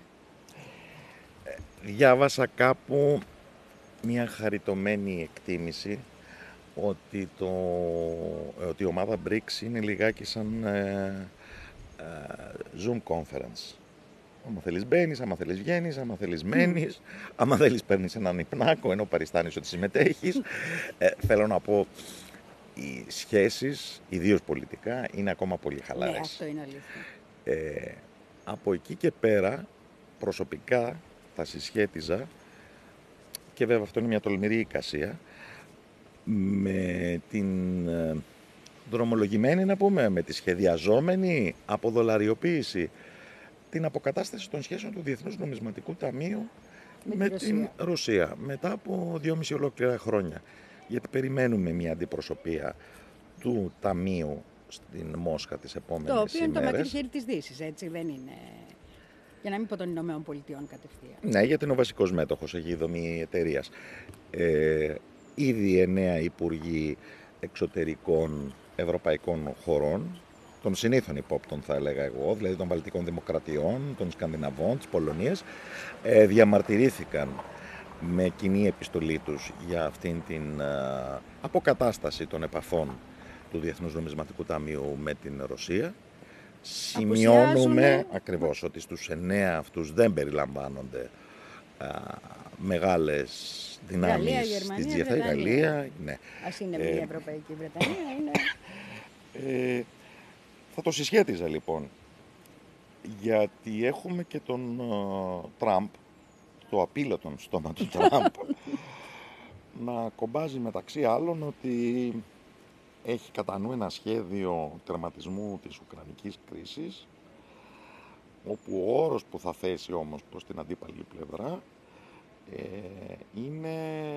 B: Ε, διάβασα κάπου μια χαριτωμένη εκτίμηση ότι, το, ότι η ομάδα μπρικς είναι λιγάκι σαν ε, ε, Zoom conference. Άμα θέλεις μπαίνεις, άμα θέλεις βγαίνεις, άμα θέλεις μένεις, mm. άμα θέλεις παίρνεις έναν υπνάκο ενώ παριστάνεις ότι συμμετέχεις. ε, θέλω να πω, οι σχέσεις, ιδίως πολιτικά, είναι ακόμα πολύ χαλαρές.
A: Ναι, αυτό είναι αλήθεια.
B: Ε, από εκεί και πέρα, προσωπικά τα συσχέτιζα, και βέβαια αυτό είναι μια τολμηρή εικασία, με την ε, δρομολογημένη, να πούμε, με τη σχεδιαζόμενη αποδολαριοποίηση, την αποκατάσταση των σχέσεων του Διεθνούς Νομισματικού Ταμείου με, με την Ρωσία. Ρωσία μετά από δυόμιση ολόκληρα χρόνια. Γιατί περιμένουμε μια αντιπροσωπεία του Ταμείου στην Μόσχα τις επόμενες ημέρες.
A: Το οποίο είναι το μακρύ χέρι της Δύσης, έτσι, δεν είναι... Για να μην πω των Ηνωμένων Πολιτειών κατευθείαν.
B: Ναι, γιατί είναι ο βασικός μέτοχος, έχει η δομή εταιρείας. Ε, ήδη εννέα υπουργοί εξωτερικών ευρωπαϊκών χωρών, των συνήθων υπόπτων θα έλεγα εγώ, δηλαδή των Βαλτικών Δημοκρατιών, των Σκανδιναβών, της Πολωνίας, ε, διαμαρτυρήθηκαν με κοινή επιστολή τους για αυτήν την ε, αποκατάσταση των επαφών του Διεθνούς Νομισματικού Ταμείου με την Ρωσία. Σημειώνουμε ακριβώς ότι στους εννέα αυτούς δεν περιλαμβάνονται α, μεγάλες δυνάμεις της Διεθνής Γαλλία. Ναι.
A: Ας είναι μια ε, Ευρωπαϊκή Βρετανία, είναι...
B: Ε, θα το συσχέτιζα λοιπόν, γιατί έχουμε και τον uh, Τραμπ, το απείλωτον στόμα του Τραμπ, να κομπάζει μεταξύ άλλων ότι έχει κατά νου ένα σχέδιο τερματισμού της Ουκρανικής κρίσης, όπου ο όρος που θα θέσει όμως προς την αντίπαλη πλευρά ε, είναι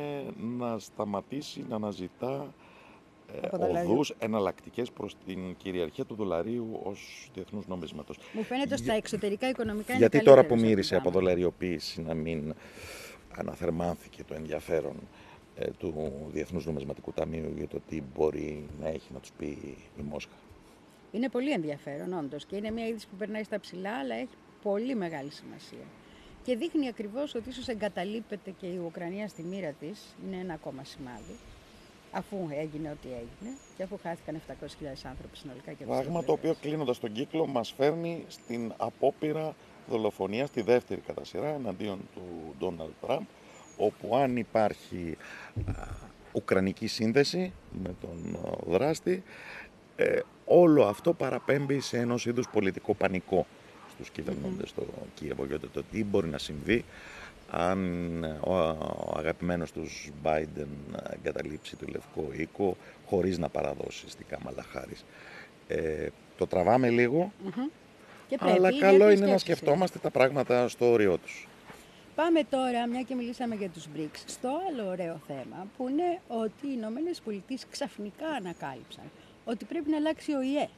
B: να σταματήσει να αναζητά ε, οδούς εναλλακτικές προς την κυριαρχία του δολαρίου ως διεθνούς νομίσματος.
A: Μου φαίνεται στα εξωτερικά οικονομικά είναι
B: γιατί τώρα που μύρισε από δολαριοποίηση να μην αναθερμάνθηκε το ενδιαφέρον του Διεθνούς Νομισματικού Ταμείου για το τι μπορεί να έχει να τους πει η Μόσχα.
A: Είναι πολύ ενδιαφέρον όντως και είναι μια είδηση που περνάει στα ψηλά, αλλά έχει πολύ μεγάλη σημασία. Και δείχνει ακριβώς ότι ίσως εγκαταλείπεται και η Ουκρανία στη μοίρα της, είναι ένα ακόμα σημάδι, αφού έγινε ό,τι έγινε και αφού χάθηκαν επτακόσιες χιλιάδες άνθρωποι συνολικά.
B: Πράγμα το οποίο, κλείνοντας τον κύκλο, μας φέρνει στην απόπειρα δολοφονίας, τη δεύτερη κατά σειρά, εναντίον του Ντόναλντ Τραμπ, όπου αν υπάρχει α, ουκρανική σύνδεση με τον α, δράστη, ε, όλο αυτό παραπέμπει σε ενός είδους πολιτικό πανικό στους κυβερνώντες mm-hmm. στο Κίεβο για το τι μπορεί να συμβεί αν ο, ο αγαπημένος τους Biden εγκαταλείψει το Λευκό Οίκο χωρίς να παραδώσει στη Κάμαλα Χάρις. Ε, το τραβάμε λίγο,
A: mm-hmm. και
B: αλλά καλό είναι να σκεφτόμαστε τα πράγματα στο όριό τους.
A: Πάμε τώρα, μια και μιλήσαμε για τους μπρικς, στο άλλο ωραίο θέμα που είναι ότι οι Ηνωμένες Πολιτείες ξαφνικά ανακάλυψαν ότι πρέπει να αλλάξει ο ι ε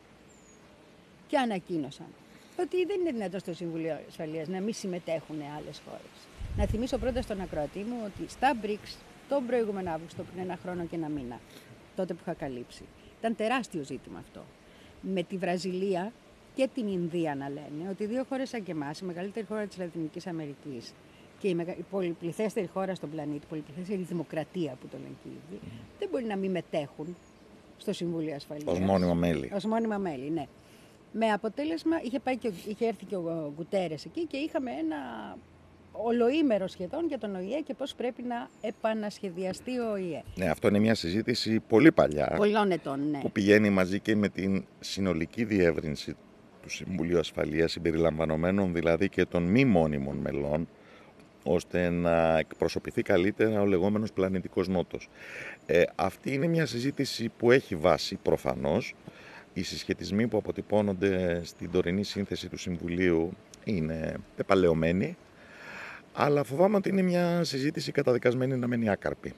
A: και ανακοίνωσαν ότι δεν είναι δυνατό στο Συμβουλίο Ασφαλείας να μην συμμετέχουν άλλες χώρες. Να θυμίσω πρώτα στον ακροατή μου ότι στα μπρικς τον προηγούμενο Αύγουστο, πριν ένα χρόνο και ένα μήνα, τότε που είχα καλύψει, ήταν τεράστιο ζήτημα αυτό. Με τη Βραζιλία και την Ινδία να λένε ότι δύο χώρες σαν και εμάς, η μεγαλύτερη χώρα της Λατινικής Αμερικής και η, μεγα... η πολυπληθέστερη χώρα στον πλανήτη, η πολυπληθέστερη δημοκρατία που το λένε και οι ίδιοι, mm. δεν μπορεί να μην μετέχουν στο Συμβούλιο Ασφαλείας.
B: Ως μόνιμα μέλη.
A: Ως μόνιμα μέλη, ναι. Με αποτέλεσμα, είχε, πάει και, είχε έρθει και ο Γκουτέρες εκεί και είχαμε ένα ολοήμερο σχεδόν για τον ο ι ε και πώς πρέπει να επανασχεδιαστεί ο ο ι ε.
B: Ναι, αυτό είναι μια συζήτηση πολύ παλιά.
A: Πολλών ετών, ναι.
B: Που πηγαίνει μαζί και με την συνολική διεύρυνση του Συμβουλίου Ασφαλείας, συμπεριλαμβανομένων δηλαδή και των μη μόνιμων μελών, ώστε να εκπροσωπηθεί καλύτερα ο λεγόμενος πλανητικός νότος. Ε, αυτή είναι μια συζήτηση που έχει βάση προφανώς. Οι συσχετισμοί που αποτυπώνονται στην τωρινή σύνθεση του Συμβουλίου είναι επαλαιωμένοι, αλλά φοβάμαι ότι είναι μια συζήτηση καταδικασμένη να μένει άκαρπη.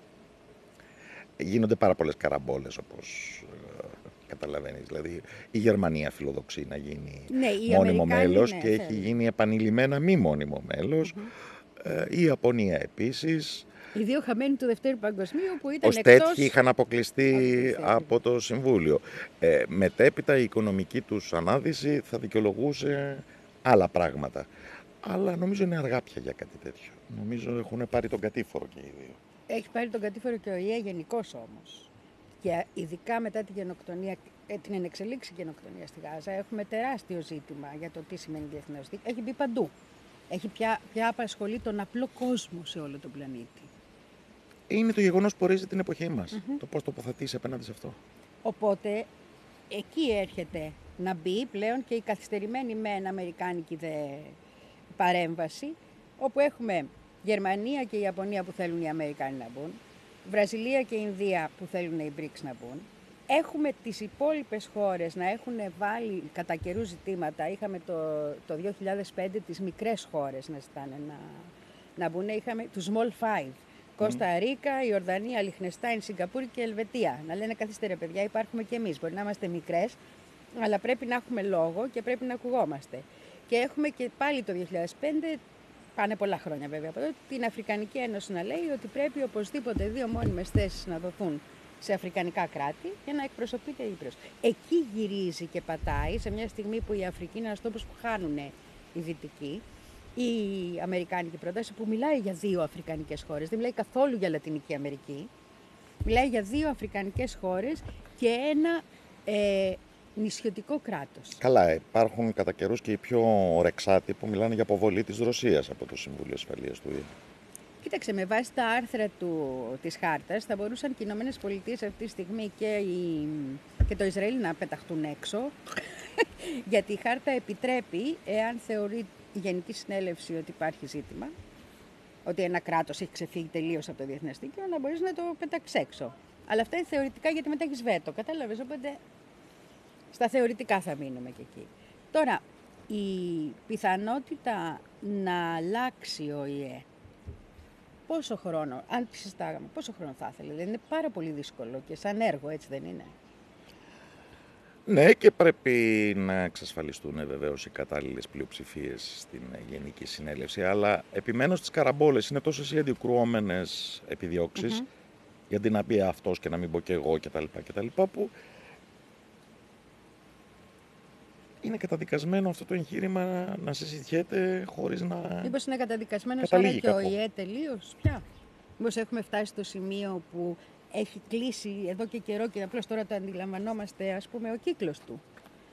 B: Γίνονται πάρα πολλές καραμπόλες, όπως ε, καταλαβαίνεις. Δηλαδή, η Γερμανία φιλοδοξεί να γίνει
A: ναι,
B: μόνιμο μέλος
A: ναι,
B: και έχει γίνει επανειλημμένα μη μόνιμο μέλος. Mm-hmm. Ε, η Ιαπωνία επίσης.
A: Οι δύο χαμένοι του Δευτέρου Παγκοσμίου που ήταν
B: ως
A: εκτός...
B: τέτοιοι είχαν αποκλειστεί από το Συμβούλιο. Ε, μετέπειτα η οικονομική τους ανάδυση θα δικαιολογούσε άλλα πράγματα. Αλλά νομίζω είναι αργά πια για κάτι τέτοιο. Νομίζω έχουν πάρει τον κατήφορο και οι δύο.
A: Έχει πάρει τον κατήφορο και ο ι ε γενικώς όμως. Και ειδικά μετά την γενοκτονία, την ενεξελίξη γενοκτονία στη Γάζα, έχουμε τεράστιο ζήτημα για το τι σημαίνει διεθνές δίκαιο. Έχει μπει παντού. Έχει πια, πια απασχολεί τον απλό κόσμο σε όλο τον πλανήτη.
B: Είναι το γεγονός που ορίζει την εποχή μας.
A: Mm-hmm.
B: Το πώς τοποθετείς απέναντι σε αυτό.
A: Οπότε, εκεί έρχεται να μπει πλέον και η καθυστερημένη μεν αμερικάνικη δε παρέμβαση, όπου έχουμε Γερμανία και η Ιαπωνία που θέλουν οι Αμερικάνοι να μπουν, Βραζιλία και Ινδία που θέλουν οι μπρικς να μπουν. Έχουμε τις υπόλοιπες χώρες να έχουν βάλει κατά καιρού ζητήματα. Είχαμε το, το δύο χιλιάδες πέντε τις μικρές χώρες να ζητάνε να, να μπουν. Είχαμε τους Small Five. Κώστα Ρίκα, Ιορδανία, Λιχνεστάιν, Σιγκαπούρη και Ελβετία. Να λένε καθίστε ρε παιδιά, υπάρχουμε κι εμείς. Μπορεί να είμαστε μικρές, αλλά πρέπει να έχουμε λόγο και πρέπει να ακουγόμαστε. Και έχουμε και πάλι το δύο χιλιάδες πέντε, πάνε πολλά χρόνια βέβαια από τότε, την Αφρικανική Ένωση να λέει ότι πρέπει οπωσδήποτε δύο μόνιμες θέσεις να δοθούν σε αφρικανικά κράτη για να εκπροσωπείται η Ήπειρος. Εκεί γυρίζει και πατάει σε μια στιγμή που η Αφρική είναι ένας τόπος που χάνουν οι Δυτικοί. Η αμερικάνικη πρόταση που μιλάει για δύο αφρικανικές χώρες, δεν μιλάει καθόλου για Λατινική Αμερική, μιλάει για δύο αφρικανικές χώρες και ένα ε, νησιωτικό κράτος.
B: Καλά, υπάρχουν κατά καιρούς και οι πιο ορεξάτοι που μιλάνε για αποβολή της Ρωσίας από το Συμβούλιο Ασφαλείας του ΙΕ.
A: Κοίταξε, με βάση τα άρθρα του, της χάρτας θα μπορούσαν και οι Ηνωμένες Πολιτείες αυτή τη στιγμή και, η, και το Ισραήλ να πεταχτούν έξω γιατί η χάρτα επιτρέπει, εάν θεωρεί η Γενική Συνέλευση ότι υπάρχει ζήτημα, ότι ένα κράτος έχει ξεφύγει τελείως από το διεθνές δίκαιο, να μπορείς να το πετάξεις έξω. Αλλά αυτά είναι θεωρητικά γιατί μετά έχεις βέτο, κατάλαβες, οπότε στα θεωρητικά θα μείνουμε και εκεί. Τώρα, η πιθανότητα να αλλάξει ο ΙΕ, πόσο χρόνο, αν τη συζητάγαμε, πόσο χρόνο θα ήθελε, δηλαδή είναι πάρα πολύ δύσκολο και σαν έργο, έτσι δεν είναι?
B: Ναι, και πρέπει να εξασφαλιστούν βεβαίως οι κατάλληλες πλειοψηφίες στην Γενική Συνέλευση, αλλά επιμένω στις καραμπόλες, είναι τόσες οι αντικρουόμενες επιδιώξεις, mm-hmm. γιατί να πει αυτός και να μην πω και εγώ κτλ. κτλ που είναι καταδικασμένο αυτό το εγχείρημα να συζητιέται χωρίς να.
A: Μήπως είναι καταδικασμένο άρα και ο ΙΕ τελείως πια? Μήπως έχουμε φτάσει στο σημείο που έχει κλείσει εδώ και καιρό και απλώς τώρα το αντιλαμβανόμαστε, ας πούμε, ο κύκλος του?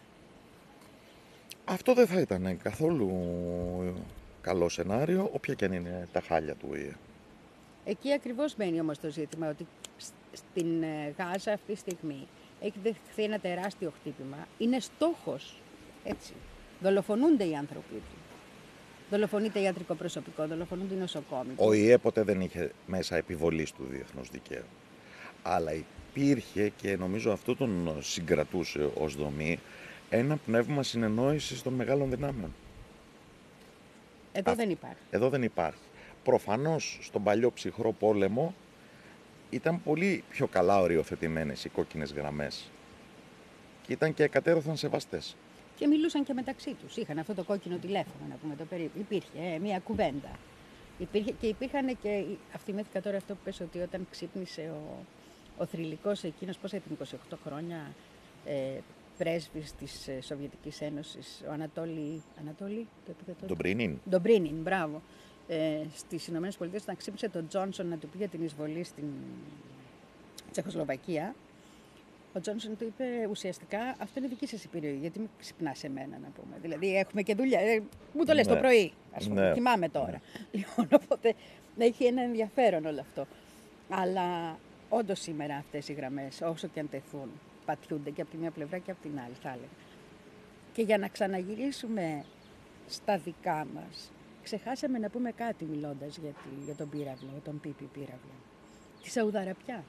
B: Αυτό δεν θα ήταν καθόλου καλό σενάριο, όποια και αν είναι τα χάλια του ΙΕ.
A: Εκεί ακριβώς μένει όμως το ζήτημα, ότι στην Γάζα αυτή τη στιγμή έχει δεχθεί ένα τεράστιο χτύπημα. Είναι στόχος, έτσι. Δολοφονούνται οι άνθρωποι του. Δολοφονείται ιατρικό προσωπικό, δολοφονούνται οι νοσοκόμοι.
B: Ο ΙΕ ποτέ δεν είχε μέσα επιβολής του διεθνούς δικαίου. Αλλά υπήρχε, και νομίζω αυτό τον συγκρατούσε ως δομή, ένα πνεύμα συνεννόησης των μεγάλων δυνάμεων.
A: Εδώ Α, δεν υπάρχει.
B: Εδώ δεν υπάρχει. Προφανώς στον παλιό ψυχρό πόλεμο ήταν πολύ πιο καλά οριοθετημένες οι κόκκινες γραμμές και ήταν και εκατέρωθαν σεβαστές.
A: Και μιλούσαν και μεταξύ τους. Είχαν αυτό το κόκκινο τηλέφωνο, να πούμε, το περί... υπήρχε ε, μια κουβέντα. Υπήρχε, και υπήρχαν και, αυτιμήθηκα τώρα αυτό που πες, ότι όταν ξύπνησε ο, ο θρυλικός εκείνος, πώς ήταν, είκοσι οκτώ χρόνια, ε, πρέσβης της ε, Σοβιετικής Ένωσης, ο Ανατόλη, Ανατόλη, το επίθετο.
B: Ντομπρίνιν.
A: Ντομπρίνιν, μπράβο. Ε, στις Ηνωμένες Πολιτείες, όταν ξύπνησε τον Τζόνσον να του πει για την εισβολή στην Τσεχοσλοβακία, ο Τζόνσον του είπε ουσιαστικά, αυτό είναι δική σας η περιοχή, γιατί μην ξυπνάς εμένα, να πούμε. Δηλαδή έχουμε και δουλειά, ε, μου το λες ναι. το πρωί, ας πούμε, ναι. κοιμάμαι τώρα. Ναι. Λοιπόν, οπότε έχει ένα ενδιαφέρον όλο αυτό. Αλλά όντως σήμερα αυτές οι γραμμές, όσο και αν τεθούν, πατιούνται και από τη μια πλευρά και από την άλλη, θα έλεγα. Και για να ξαναγυρίσουμε στα δικά μας, ξεχάσαμε να πούμε κάτι μιλώντας για, τη, για τον πύραυλο, για τον Πίπη πύραυλο. Τη Σαουδαραπιά.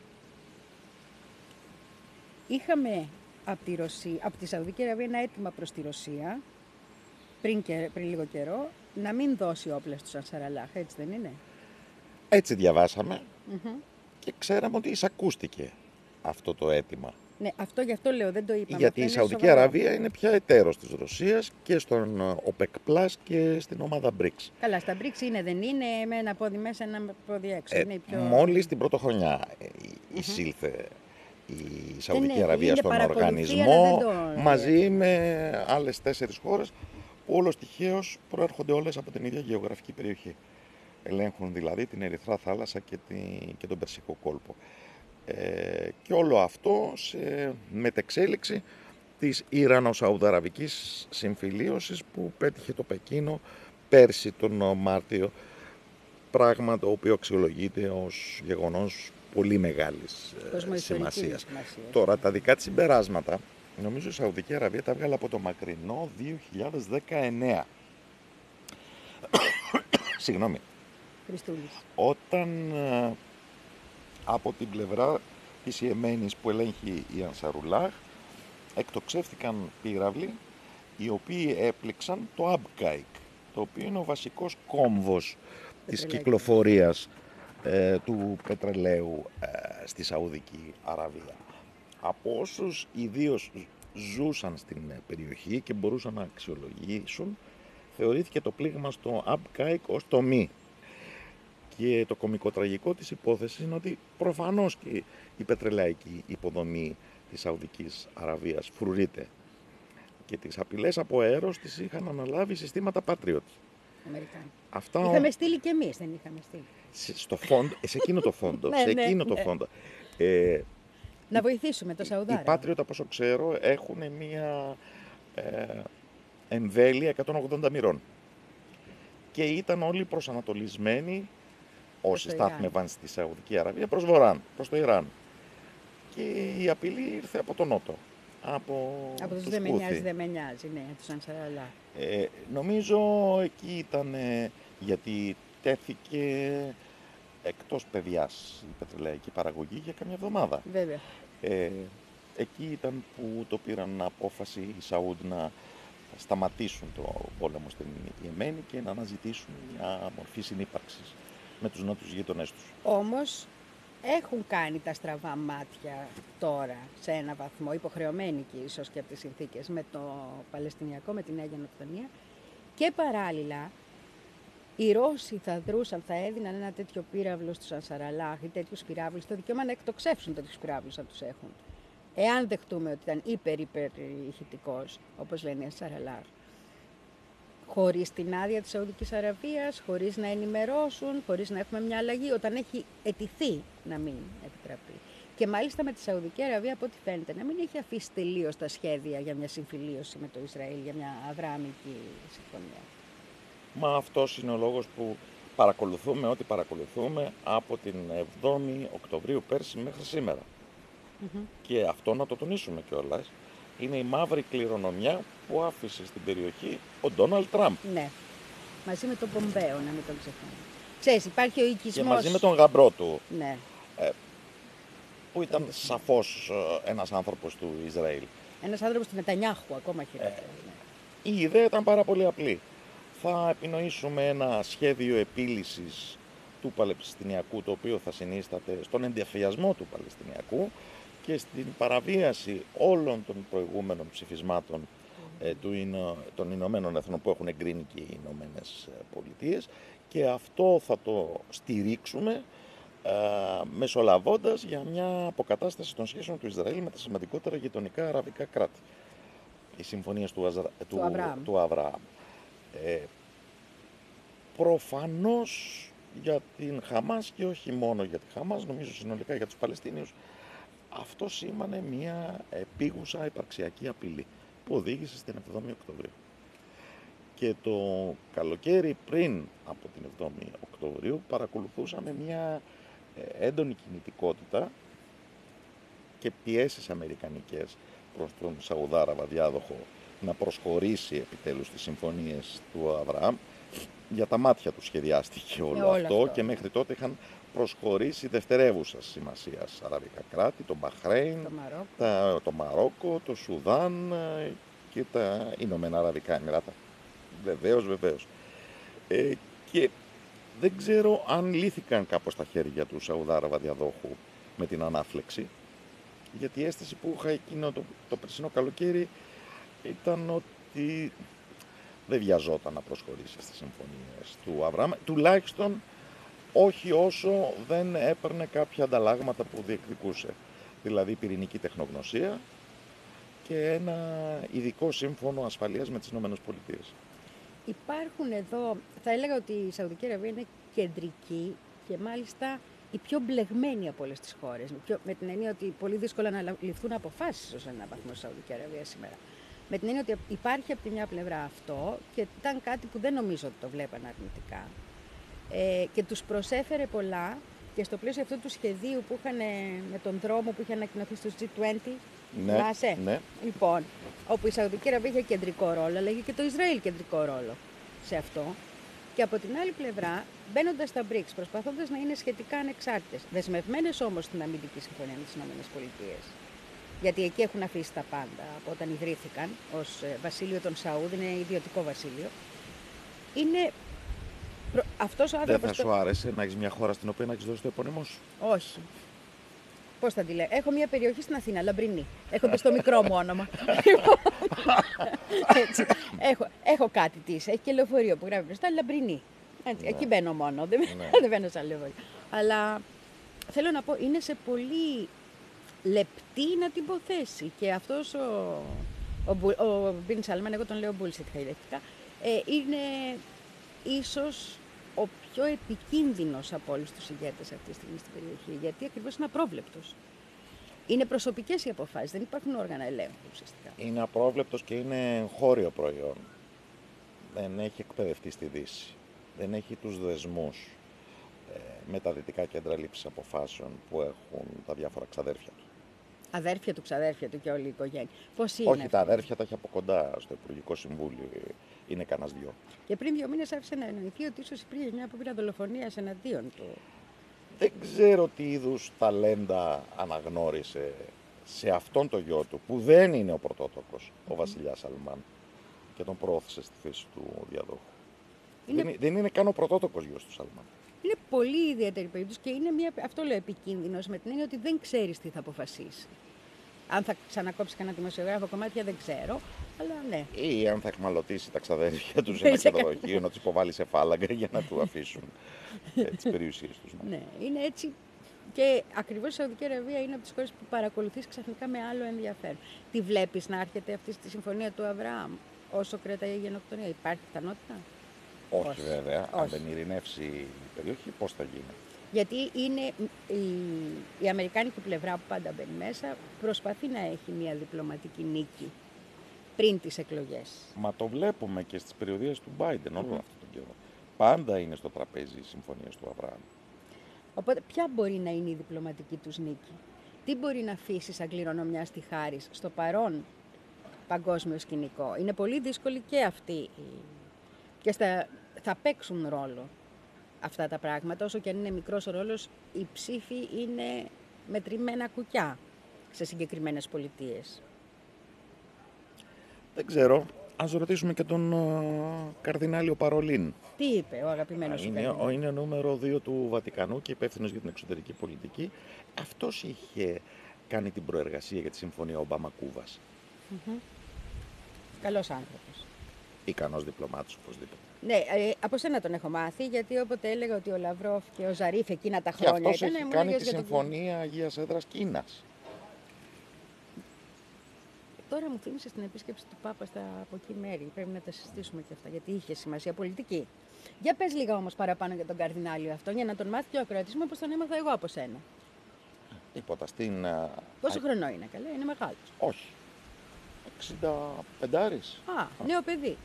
A: Είχαμε από τη, Ρωσία, από τη Σαουδική Αραβία ένα αίτημα προς τη Ρωσία, πριν, και, πριν λίγο καιρό, να μην δώσει όπλα στους Ανσαραλάχ, έτσι δεν είναι?
B: Έτσι διαβάσαμε
A: mm-hmm.
B: και ξέραμε ότι εισακούστηκε αυτό το αίτημα.
A: Ναι, αυτό γι' αυτό λέω, δεν το είπαμε.
B: Γιατί η Σαουδική Αραβία είναι πια εταίρος της Ρωσίας και στον OPEC Plus και στην ομάδα μπρικς.
A: Καλά, στα μπρικς είναι, δεν είναι, με ένα πόδι μέσα, ένα πόδι έξω.
B: Ε,
A: είναι πιο...
B: Μόλις την πρώτη χρονιά mm-hmm. εισήλθε η Σαουδική
A: είναι,
B: Αραβία
A: είναι
B: στον οργανισμό, το... μαζί με άλλες τέσσερις χώρες που όλος τυχαίως προέρχονται όλες από την ίδια γεωγραφική περιοχή. Ελέγχουν δηλαδή την Ερυθρά Θάλασσα και, τη, και τον Περσικό κόλπο. Ε, και όλο αυτό σε μετεξέλιξη της Ιρανο-Σαουδαραβικής συμφιλίωσης που πέτυχε το Πεκίνο πέρσι τον Μάρτιο, πράγμα το οποίο αξιολογείται ως γεγονός πολύ μεγάλης ε, σημασίας. Τώρα τα δικά της συμπεράσματα νομίζω η Σαουδική Αραβία τα βγάλε από το μακρινό δύο χιλιάδες δεκαεννέα. Συγγνώμη.
A: Χριστούλης.
B: Όταν ε, από την πλευρά της Ιεμένης που ελέγχει η Ανσαρουλάχ εκτοξεύτηκαν πύραυλοι οι οποίοι έπληξαν το Αμπκάικ, το οποίο είναι ο βασικός κόμβος της κυκλοφορίας ε, του πετρελαίου ε, στη Σαουδική Αραβία. Από όσους ιδίως ζούσαν στην περιοχή και μπορούσαν να αξιολογήσουν, θεωρήθηκε το πλήγμα στο Αμπ-Κάικ ως το μη. Και το κωμικοτραγικό της υπόθεσης είναι ότι προφανώς και η πετρελαϊκή υποδομή της Σαουδικής Αραβίας φρουρείται και τις απειλές από αέρος τις είχαν αναλάβει συστήματα Patriot.
A: Αμερικάνοι.
B: Αυτά...
A: Είχαμε στείλει κι εμείς, δεν είχαμε στείλει.
B: Στο φόντο, σε εκείνο το φόντο.
A: Ναι,
B: σε
A: ναι,
B: εκείνο το
A: ναι.
B: φόντο. Ε,
A: Να βοηθήσουμε το Σαουδάρα.
B: Οι Patriot, από όσο ξέρω, έχουν μια ε, εμβέλεια εκατόν ογδόντα μοιρών. Και ήταν όλοι προσανατολισμένοι, όσοι στάθμευαν στη Σαουδική Αραβία, προς βορράν, προς το Ιράν. Και η απειλή ήρθε από τον Νότο. Από,
A: από τους
B: τους
A: δεν με νοιάζει,
B: Χούθι.
A: δεν με νοιάζει, ναι, τους Ανσαραλά.
B: Ε, νομίζω εκεί ήταν, ε, γιατί τέθηκε εκτός παιδιάς η πετρελαϊκή παραγωγή για καμιά εβδομάδα.
A: Βέβαια.
B: Ε, εκεί ήταν που το πήραν απόφαση οι Σαούντ να σταματήσουν το πόλεμο στην Ιεμένη και να αναζητήσουν μια μορφή συνύπαρξης με τους νότιους γείτονές τους.
A: Όμως έχουν κάνει τα στραβά μάτια τώρα σε ένα βαθμό, υποχρεωμένοι και ίσως και από τις συνθήκες με το Παλαιστινιακό, με τη Νέα Γενοκτονία, και παράλληλα οι Ρώσοι θα δρούσαν, θα έδιναν ένα τέτοιο πύραυλο στους Ανσαραλάχ ή τέτοιους πυράβλους, το δικαίωμα να εκτοξεύσουν τέτοιους πυράβλους αν τους έχουν. Εάν δεχτούμε ότι ήταν υπερ-υπερ ηχητικός, όπως λένε οι Ανσαραλάχ, χωρίς την άδεια της Σαουδικής Αραβίας, χωρίς να ενημερώσουν, χωρίς να έχουμε μια αλλαγή, όταν έχει αιτηθεί να μην επιτραπεί. Και μάλιστα με τη Σαουδική Αραβία, από ό,τι φαίνεται, να μην έχει αφήσει τελείως τα σχέδια για μια συμφιλίωση με το Ισραήλ, για μια αβρααμική συμφωνία.
B: Μα αυτός είναι ο λόγος που παρακολουθούμε ό,τι παρακολουθούμε από την εβδόμη Οκτωβρίου πέρσι μέχρι σήμερα. Mm-hmm. Και αυτό να το τονίσουμε κιόλας, είναι η μαύρη κληρονομιά που άφησε στην περιοχή ο Ντόναλντ Τραμπ.
A: Ναι, μαζί με τον Πομπέο, να μην τον ξεχνάμε. Ξέρεις, υπάρχει ο οικισμός...
B: Και μαζί με τον γαμπρό του,
A: ναι.
B: ε, που ήταν mm. σαφώς ε, ένας άνθρωπος του Ισραήλ.
A: Ένας άνθρωπος του Νετανιάχου, ακόμα χειρότερα. Ε,
B: ναι. Η ιδέα ήταν πάρα πολύ απλή. Θα επινοήσουμε ένα σχέδιο επίλυσης του Παλαιστινιακού, το οποίο θα συνίσταται στον εντεφιασμό του Παλαιστινιακού και στην παραβίαση όλων των προηγούμενων ψηφισμάτων mm. ε, του Ινω, των Ηνωμένων Εθνών που έχουν εγκρίνει και οι Ηνωμένες Πολιτείες, και αυτό θα το στηρίξουμε ε, μεσολαβώντας για μια αποκατάσταση των σχέσεων του Ισραήλ με τα σημαντικότερα γειτονικά αραβικά κράτη. Οι συμφωνίες του, Αζρα, του, του Αβραάμ. Του Αβραάμ. Ε, προφανώς για την Χαμάς και όχι μόνο για τη Χαμάς, νομίζω συνολικά για τους Παλαιστίνιους, αυτό σήμανε μια επίγουσα υπαρξιακή απειλή που οδήγησε στην εβδόμη Οκτωβρίου. Και το καλοκαίρι πριν από την εβδόμη Οκτωβρίου παρακολουθούσαμε μια έντονη κινητικότητα και πιέσεις αμερικανικές προς τον Σαουδάραβα διάδοχο να προσχωρήσει επιτέλους τις συμφωνίες του Αβραάμ. Για τα μάτια του σχεδιάστηκε όλο αυτό, αυτό και μέχρι τότε είχαν προσχωρήσει δευτερεύουσας σημασίας αραβικά κράτη, το Μπαχρέιν,
A: το Μαρόκο.
B: Τα, το Μαρόκο, το Σουδάν και τα Ηνωμένα Αραβικά Εμιράτα. Βεβαίως, βεβαίως. Ε, και δεν ξέρω αν λύθηκαν κάπως τα χέρια του Σαουδάραβα διαδόχου με την ανάφλεξη, γιατί η αίσθηση που είχα εκείνο το, το περσινό καλοκαίρι ήταν ότι δεν βιαζόταν να προσχωρήσει στις συμφωνίες του Αβραάμ, τουλάχιστον όχι όσο δεν έπαιρνε κάποια ανταλλάγματα που διεκδικούσε, δηλαδή πυρηνική τεχνογνωσία και ένα ειδικό σύμφωνο ασφαλείας με τις ΗΠΑ.
A: Υπάρχουν εδώ, θα έλεγα ότι η Σαουδική Αραβία είναι κεντρική και μάλιστα η πιο μπλεγμένη από όλες τις χώρες, με την έννοια ότι πολύ δύσκολα να ληφθούν αποφάσεις ως ένα βαθμό στη Σαουδική Αραβία σήμερα. Με την έννοια ότι υπάρχει από τη μια πλευρά αυτό και ήταν κάτι που δεν νομίζω ότι το βλέπαν αρνητικά. Ε, και τους προσέφερε πολλά και στο πλαίσιο αυτού του σχεδίου που είχαν με τον δρόμο που είχε ανακοινωθεί στους τζι είκοσι,
B: ναι,
A: θυμάσαι?
B: Ναι.
A: Λοιπόν, όπου η Σαουδική Αραβία είχε κεντρικό ρόλο, αλλά είχε και το Ισραήλ κεντρικό ρόλο σε αυτό. Και από την άλλη πλευρά, μπαίνοντας στα μπρικς, προσπαθώντας να είναι σχετικά ανεξάρτητες, δεσμευμένες όμως στην αμυντική συμφωνία με τις ΗΠΑ. Γιατί εκεί έχουν αφήσει τα πάντα από όταν ιδρύθηκαν ως βασίλειο των Σαούδ, είναι ιδιωτικό βασίλειο. Είναι, προ... αυτός ο
B: Δεν
A: άνθρωπος...
B: θα σου άρεσε να έχεις μια χώρα στην οποία να έχεις δώσει το επώνυμό σου?
A: Όχι. Πώς θα τη λέω. Έχω μια περιοχή στην Αθήνα, Λαμπρινή. Έχω πει στο μικρό μου όνομα. Έτσι. Έχω, έχω κάτι της. Έχει και λεωφορείο που γράφει μπροστά, Λαμπρινή. Έτσι. Ναι. Εκεί μπαίνω μόνο. Δεν, ναι. δεν μπαίνω σαν λεωφορείο. Αλλά θέλω να πω, είναι σε πολύ λεπτή να την υποθέσει. Και αυτός ο, ο, ο Μπιν Σαλμάν, εγώ τον λέω bullshit χαϊδευτικά, ε, είναι ίσως ο πιο επικίνδυνος από όλους τους ηγέτες αυτή τη στιγμή στην περιοχή, γιατί ακριβώς είναι απρόβλεπτος. Είναι προσωπικές οι αποφάσεις, δεν υπάρχουν όργανα ελέγχου ουσιαστικά.
B: Είναι απρόβλεπτος και είναι χώριο προϊόν. Δεν έχει εκπαιδευτεί στη Δύση. Δεν έχει τους δεσμούς ε, με τα δυτικά κέντρα λήψης αποφάσεων που έχουν τα διάφορα ξαδέρφια του.
A: Αδέρφια του, ξαδέρφια του και όλη η οικογένεια. Πώς είναι?
B: Όχι,
A: αυτή?
B: Τα αδέρφια τα έχει από κοντά στο Υπουργικό Συμβούλιο. Είναι κανένας δυο.
A: Και πριν δύο μήνες άφησε να εννοηθεί ότι ίσως υπήρχε μια απόπειρα δολοφονίας εναντίον του.
B: Δεν ξέρω τι είδους ταλέντα αναγνώρισε σε αυτόν το γιο του, που δεν είναι ο πρωτότοκος, mm-hmm. ο βασιλιάς Σαλμάν, και τον προώθησε στη θέση του διαδόχου. Είναι... Δεν, δεν είναι καν ο πρωτότοκος γιος του Σαλμάν.
A: Είναι πολύ ιδιαίτερη περίπτωση και είναι μια, αυτό λέω, επικίνδυνος, με την έννοια ότι δεν ξέρεις τι θα αποφασίσει. Αν θα ξανακόψει κανένα δημοσιογράφο κομμάτια δεν ξέρω, αλλά ναι.
B: Ή αν θα εχμαλωτήσει τα ξαδέρφια του σε ένα ξενοδοχείο, να του υποβάλει σε φάλαγγα για να του αφήσουν τις περιουσίες τους.
A: Ναι, είναι έτσι. Και ακριβώς η Σαουδική Αραβία είναι από τις χώρες που παρακολουθείς ξαφνικά με άλλο ενδιαφέρον. Τι βλέπεις να έρχεται αυτή στη συμφωνία του Αβραάμ όσο κρατάει η γενοκτονία? Υπάρχει πιθανότητα?
B: Όχι, Όχι βέβαια. Όχι. Αν δεν ειρηνεύσει η περιοχή, πώς θα γίνει?
A: Γιατί είναι η, η αμερικάνικη πλευρά που πάντα μπαίνει μέσα, προσπαθεί να έχει μια διπλωματική νίκη πριν τις εκλογές.
B: Μα το βλέπουμε και στις περιοδίες του Biden όλο mm. αυτόν τον καιρό. Πάντα είναι στο τραπέζι οι συμφωνίες του Αβραάμ.
A: Οπότε ποια μπορεί να είναι η διπλωματική τους νίκη? Τι μπορεί να αφήσει σαν κληρονομιά στη Χάρις στο παρόν παγκόσμιο σκηνικό? Είναι πολύ δύσκολη και αυτή. Και στα, θα παίξουν ρόλο αυτά τα πράγματα. Όσο και αν είναι μικρός ο ρόλος, οι ψήφοι είναι μετρημένα κουκιά σε συγκεκριμένες πολιτείες.
B: Δεν ξέρω. Ας ρωτήσουμε και τον uh, Καρδινάλιο Παρολίν.
A: Τι είπε ο αγαπημένος σου
B: είναι, είναι νούμερο δύο του Βατικανού και υπεύθυνος για την εξωτερική πολιτική. Αυτός είχε κάνει την προεργασία για τη συμφωνία Ομπάμα-Κούβας.
A: Mm-hmm. Καλός άνθρωπος.
B: Ικανός διπλωμάτης, οπωσδήποτε.
A: Ναι, ε, από σένα τον έχω μάθει, γιατί όποτε έλεγα ότι ο Λαυρόφ και ο Ζαρίφ εκείνα τα χρόνια
B: και αυτός
A: ήταν...
B: έχει κάνει τη συμφωνία το... Αγίας Έδρας Κίνας.
A: Τώρα μου θύμισε την επίσκεψη του Πάπα στα από εκεί μέρη. Πρέπει να τα συζητήσουμε και αυτά, γιατί είχε σημασία πολιτική. Για πες λίγα όμως παραπάνω για τον Καρδινάλιο αυτό, για να τον μάθει και ο ακροατής μου, όπως τον έμαθα εγώ από σένα.
B: Τίποτα. Στην...
A: Πόσο Α... χρονό είναι, καλά, είναι μεγάλος?
B: Όχι. εξήντα πέντε. Α,
A: νέο παιδί.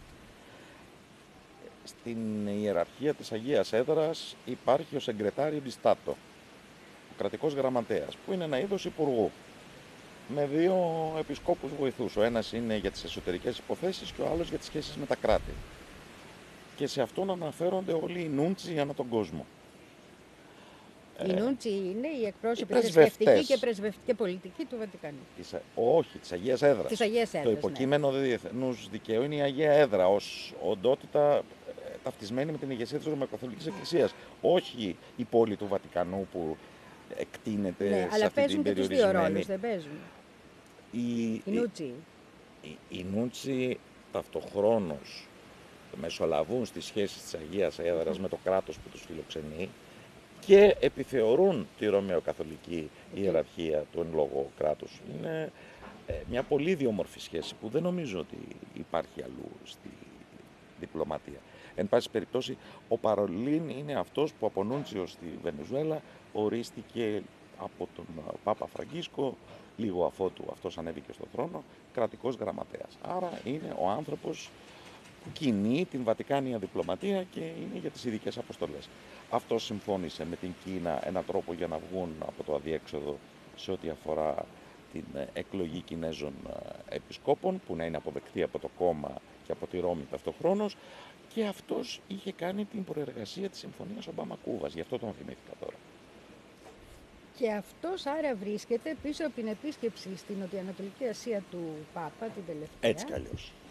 B: Στην ιεραρχία της Αγίας Έδρας υπάρχει ο Σεγκρετάριο Ντιστάτο, ο κρατικός γραμματέας, που είναι ένα είδος υπουργού, με δύο επισκόπους βοηθούς. Ο ένας είναι για τις εσωτερικές υποθέσεις και ο άλλος για τις σχέσεις με τα κράτη. Και σε αυτόν αναφέρονται όλοι οι νούντζοι ανά τον κόσμο.
A: Οι νούντζοι είναι οι εκπρόσωποι θρησκευτικοί και πρεσβευτική και πολιτική του Βατικανού.
B: Της, όχι, της Αγίας Έδρας.
A: Της Αγίας Έδρας,
B: το υποκείμενο ναι. διεθνούς δικαίου είναι η Αγία Έδρα ως οντότητα ταυτισμένη με την ηγεσία της Ρωμαιοκαθολικής Εκκλησίας. Όχι η πόλη του Βατικανού που εκτείνεται
A: ναι,
B: σε αυτή την περιορισμένη...
A: Αλλά παίζουν και τους δύο ρόλους, δεν παίζουν.
B: Οι,
A: οι νούτσι.
B: Οι, οι νούτσι ταυτοχρόνως μεσολαβούν στις σχέσεις της Αγίας Έδρας mm. με το κράτος που τους φιλοξενεί και επιθεωρούν τη Ρωμαιοκαθολική okay. ιεραρχία του εν λόγω κράτους. Είναι ε, μια πολύ διόμορφη σχέση που δεν νομίζω ότι υπάρχει αλλού στη διπλωματία. Εν πάση περιπτώσει, ο Παρολίν είναι αυτός που από νούντζιο στη Βενεζουέλα ορίστηκε από τον Πάπα Φραγκίσκο, λίγο αφότου αυτός ανέβηκε στον θρόνο, κρατικός γραμματέας. Άρα είναι ο άνθρωπος που κινεί την Βατικάνια διπλωματία και είναι για τις ειδικές αποστολές. Αυτός συμφώνησε με την Κίνα έναν τρόπο για να βγουν από το αδιέξοδο σε ό,τι αφορά την εκλογή Κινέζων επισκόπων, που να είναι αποδεκτή από το κόμμα και από τη Ρώμη ταυτοχρόνως, και αυτός είχε κάνει την προεργασία της συμφωνίας Ομπάμα-Κούβας, γι' αυτό τον θυμήθηκα τώρα.
A: Και αυτός άρα βρίσκεται πίσω από την επίσκεψη στην Νοτιοανατολική Ασία του Πάπα την τελευταία.
B: Έτσι κι αλλιώς.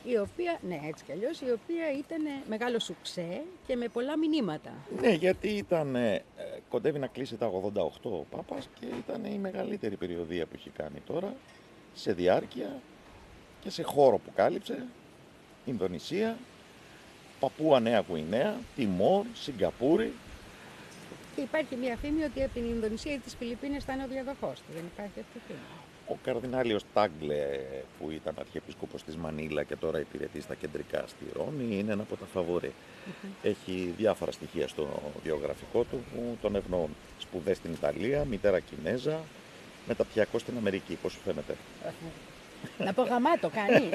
A: η οποία, ναι, έτσι κι αλλιώς, η οποία ήταν μεγάλο σουξέ και με πολλά μηνύματα.
B: Ναι, γιατί ήταν, ε, κοντεύει να κλείσει τα ογδόντα οκτώ ο Πάπας και ήταν η μεγαλύτερη περιοδία που έχει κάνει τώρα, σε διάρκεια και σε χώρο που κάλυψε, Ινδονησία, Παπούα Νέα Γουινέα, Τιμόρ, Σιγκαπούρη.
A: Και υπάρχει μια φήμη ότι από την Ινδονησία ή τις Φιλιππίνες θα είναι ο διαδοχός του. Δεν υπάρχει αυτή η φήμη.
B: Ο Καρδινάλιος Τάγκλε, που ήταν αρχιεπίσκοπος της Μανίλα και τώρα υπηρετεί στα κεντρικά στη Ρώμη, είναι ένα από τα φαβορί. Mm-hmm. Έχει διάφορα στοιχεία στο βιογραφικό του που τον ευνοούν. Σπουδές στην Ιταλία, μητέρα Κινέζα, μεταπτυχιακός στην Αμερική, πώς σου φαίνεται.
A: Να πω γαμάτο κάνει.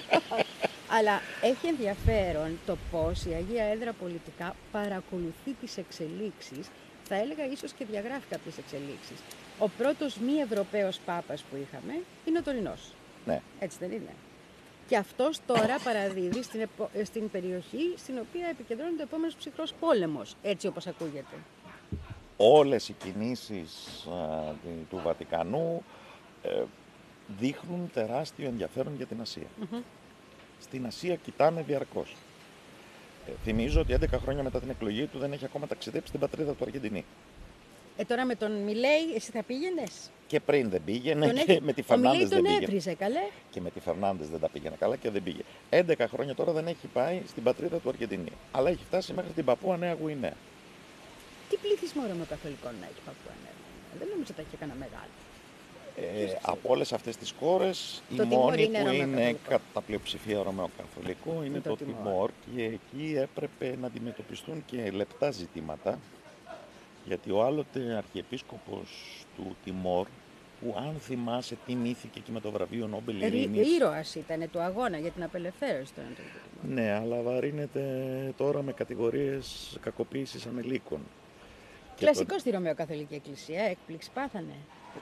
A: Αλλά έχει ενδιαφέρον το πώς η Αγία Έδρα πολιτικά παρακολουθεί τις εξελίξεις, θα έλεγα ίσως και διαγράφει κάποιες εξελίξεις. Ο πρώτος μη Ευρωπαίος Πάπας που είχαμε είναι ο τωρινός.
B: Ναι.
A: Έτσι δεν είναι? Και αυτός τώρα παραδίδει στην, επο... στην περιοχή στην οποία επικεντρώνεται ο επόμενος ψυχρός πόλεμος, έτσι όπως ακούγεται.
B: Όλες οι κινήσεις α, του Βατικανού ε, δείχνουν τεράστιο ενδιαφέρον για την Ασία. Mm-hmm. Στην Ασία κοιτάνε διαρκώς. Ε, θυμίζω ότι έντεκα χρόνια μετά την εκλογή του δεν έχει ακόμα ταξιδέψει στην πατρίδα του Αργεντινή.
A: Ε, τώρα με τον Μιλέη, εσύ θα πήγαινες?
B: Και πριν δεν πήγαινε
A: τον
B: και
A: έχει...
B: με τη Φερνάντες δεν πήγαινε.
A: Έβριζε, καλέ.
B: Και με τη Φερνάντες δεν τα πήγαινε καλά και δεν πήγε. έντεκα χρόνια τώρα δεν έχει πάει στην πατρίδα του Αργεντινή. Αλλά έχει φτάσει μέχρι την Παπούα Νέα Γουινέα.
A: Τι πληθυσμό ρωμαιοκαθολικών να έχει Παπούα Νέα Γουινέα? Δεν νομίζω ότι έχει κανένα μεγάλο.
B: Ε, από όλες αυτές τις χώρες η μόνη που είναι κατά πλειοψηφία ρωμαιοκαθολικό είναι το, το Τιμόρ, και εκεί έπρεπε να αντιμετωπιστούν και λεπτά ζητήματα, γιατί ο άλλοτε αρχιεπίσκοπος του Τιμόρ, που αν θυμάσαι τιμήθηκε και με το βραβείο Νόμπελ Ειρήνης.
A: Ήρωας ήταν του αγώνα για την απελευθέρωση του Τιμόρ.
B: Ναι, αλλά βαρύνεται τώρα με κατηγορίες κακοποίησης ανηλίκων.
A: Κλασικό το... στη Ρωμαιοκαθολική Εκκλησία, έκπληξη πάθανε.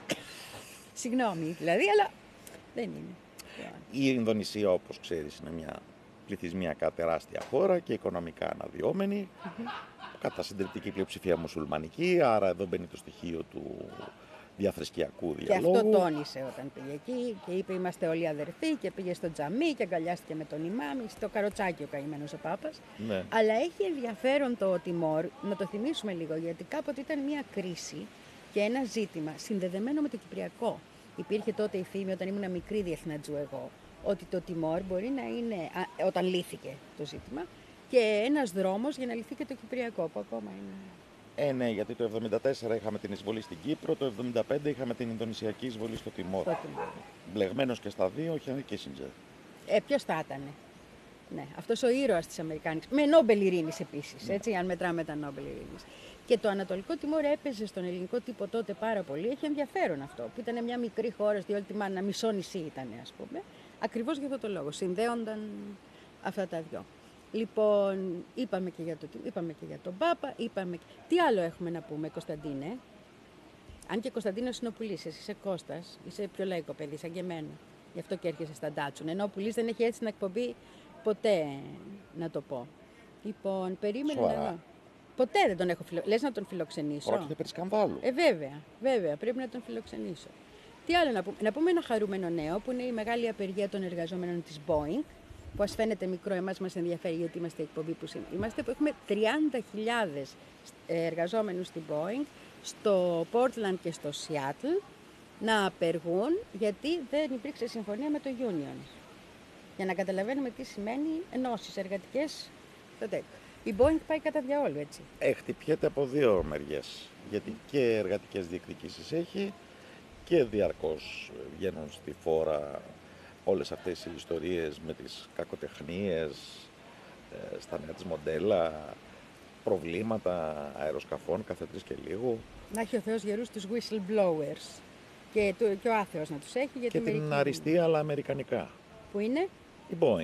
A: Συγγνώμη δηλαδή, αλλά δεν είναι.
B: Η Ινδονησία, όπως ξέρεις, είναι μια πληθυσμιακά τεράστια χώρα και οικονομικά αναδυόμενη, mm-hmm. κατά συντριπτική πλειοψηφία μουσουλμανική, άρα εδώ μπαίνει το στοιχείο του διαθρησκειακού διαλόγου.
A: Και αυτό τόνισε όταν πήγε εκεί και είπε είμαστε όλοι αδερφοί και πήγε στο τζαμί και αγκαλιάστηκε με τον ημάμι, στο καροτσάκι ο καημένος ο Πάπας.
B: Ναι.
A: Αλλά έχει ενδιαφέρον το Τιμόρ, να το θυμίσουμε λίγο, γιατί κάποτε ήταν μια κρίση και ένα ζήτημα συνδεδεμένο με το Κυπριακό. Υπήρχε τότε η φήμη, όταν ήμουν μικρή διεθνατζού εγώ, ότι το Τιμόρ μπορεί να είναι, α, όταν λύθηκε το ζήτημα, και ένας δρόμος για να λυθεί και το Κυπριακό, που ακόμα είναι.
B: Ε, ναι, γιατί το εβδομήντα τέσσερα είχαμε την εισβολή στην Κύπρο, το εβδομήντα πέντε είχαμε την Ινδονησιακή εισβολή στο Τιμόρ. Μπλεγμένος και στα δύο, ο Χένρι Κίσινγκερ.
A: Ε, ποιος θα ήταν? Ναι, αυτός ο ήρωας της Αμερικάνικης. Με Νόμπελ Ειρήνης επίσης, ναι. Έτσι, αν μετράμε τα Νόμπελ Ειρήνης. Και το Ανατολικό Τιμόρ έπαιζε στον ελληνικό τύπο τότε πάρα πολύ. Έχει ενδιαφέρον αυτό, που ήταν μια μικρή χώρα, στη όλη τη μάνα, μισό νησί ήταν, ας πούμε. Ακριβώς για αυτό το λόγο. Συνδέονταν αυτά τα δυο. Λοιπόν, είπαμε και για, το, είπαμε και για τον Πάπα, είπαμε... Τι άλλο έχουμε να πούμε, Κωνσταντίνε? Αν και Κωνσταντίνος είναι ο Πουλής, εσύ είσαι Κώστας, είσαι πιο λαϊκό παιδί, σαν και εμένα. Γι' αυτό και έρχεσαι στα Ντάτσουν. Ενώ ο Πουλής δεν έχει έτσι την εκπομπή ποτέ, να το πω. Λοιπόν, περίμενε να δω. Ποτέ δεν τον έχω φιλοξενήσει. Λες να τον φιλοξενήσω?
B: Πρόκειται περί σκανδάλου.
A: Ε, βέβαια, βέβαια, πρέπει να τον φιλοξενήσω. Τι άλλο να πούμε? Να πούμε ένα χαρούμενο νέο, που είναι η μεγάλη απεργία των εργαζόμενων της Boeing, που ας φαίνεται μικρό, εμάς μας ενδιαφέρει γιατί είμαστε η εκπομπή που είμαστε, που έχουμε τριάντα χιλιάδες εργαζόμενους στην Boeing, στο Portland και στο Seattle, να απεργούν γιατί δεν υπήρξε συμφωνία με το Union. Για να καταλαβαίνουμε τι σημαίνει ενώσεις εργατικές. Η Boeing πάει κατά διαόλου, έτσι.
B: Ε, χτυπιέται από δύο μεριές, γιατί και εργατικές διεκδικήσεις έχει και διαρκώς βγαίνουν στη φόρα όλες αυτές οι ιστορίες με τις κακοτεχνίες ε, στα νέα της μοντέλα, προβλήματα αεροσκαφών κάθε τρεις και λίγο.
A: Να έχει ο Θεός γερούς τους whistleblowers και, το, και ο άθεος να τους έχει. Γιατί
B: και την μερική... αριστεία αλλά αμερικανικά.
A: Που είναι?
B: Η Boeing.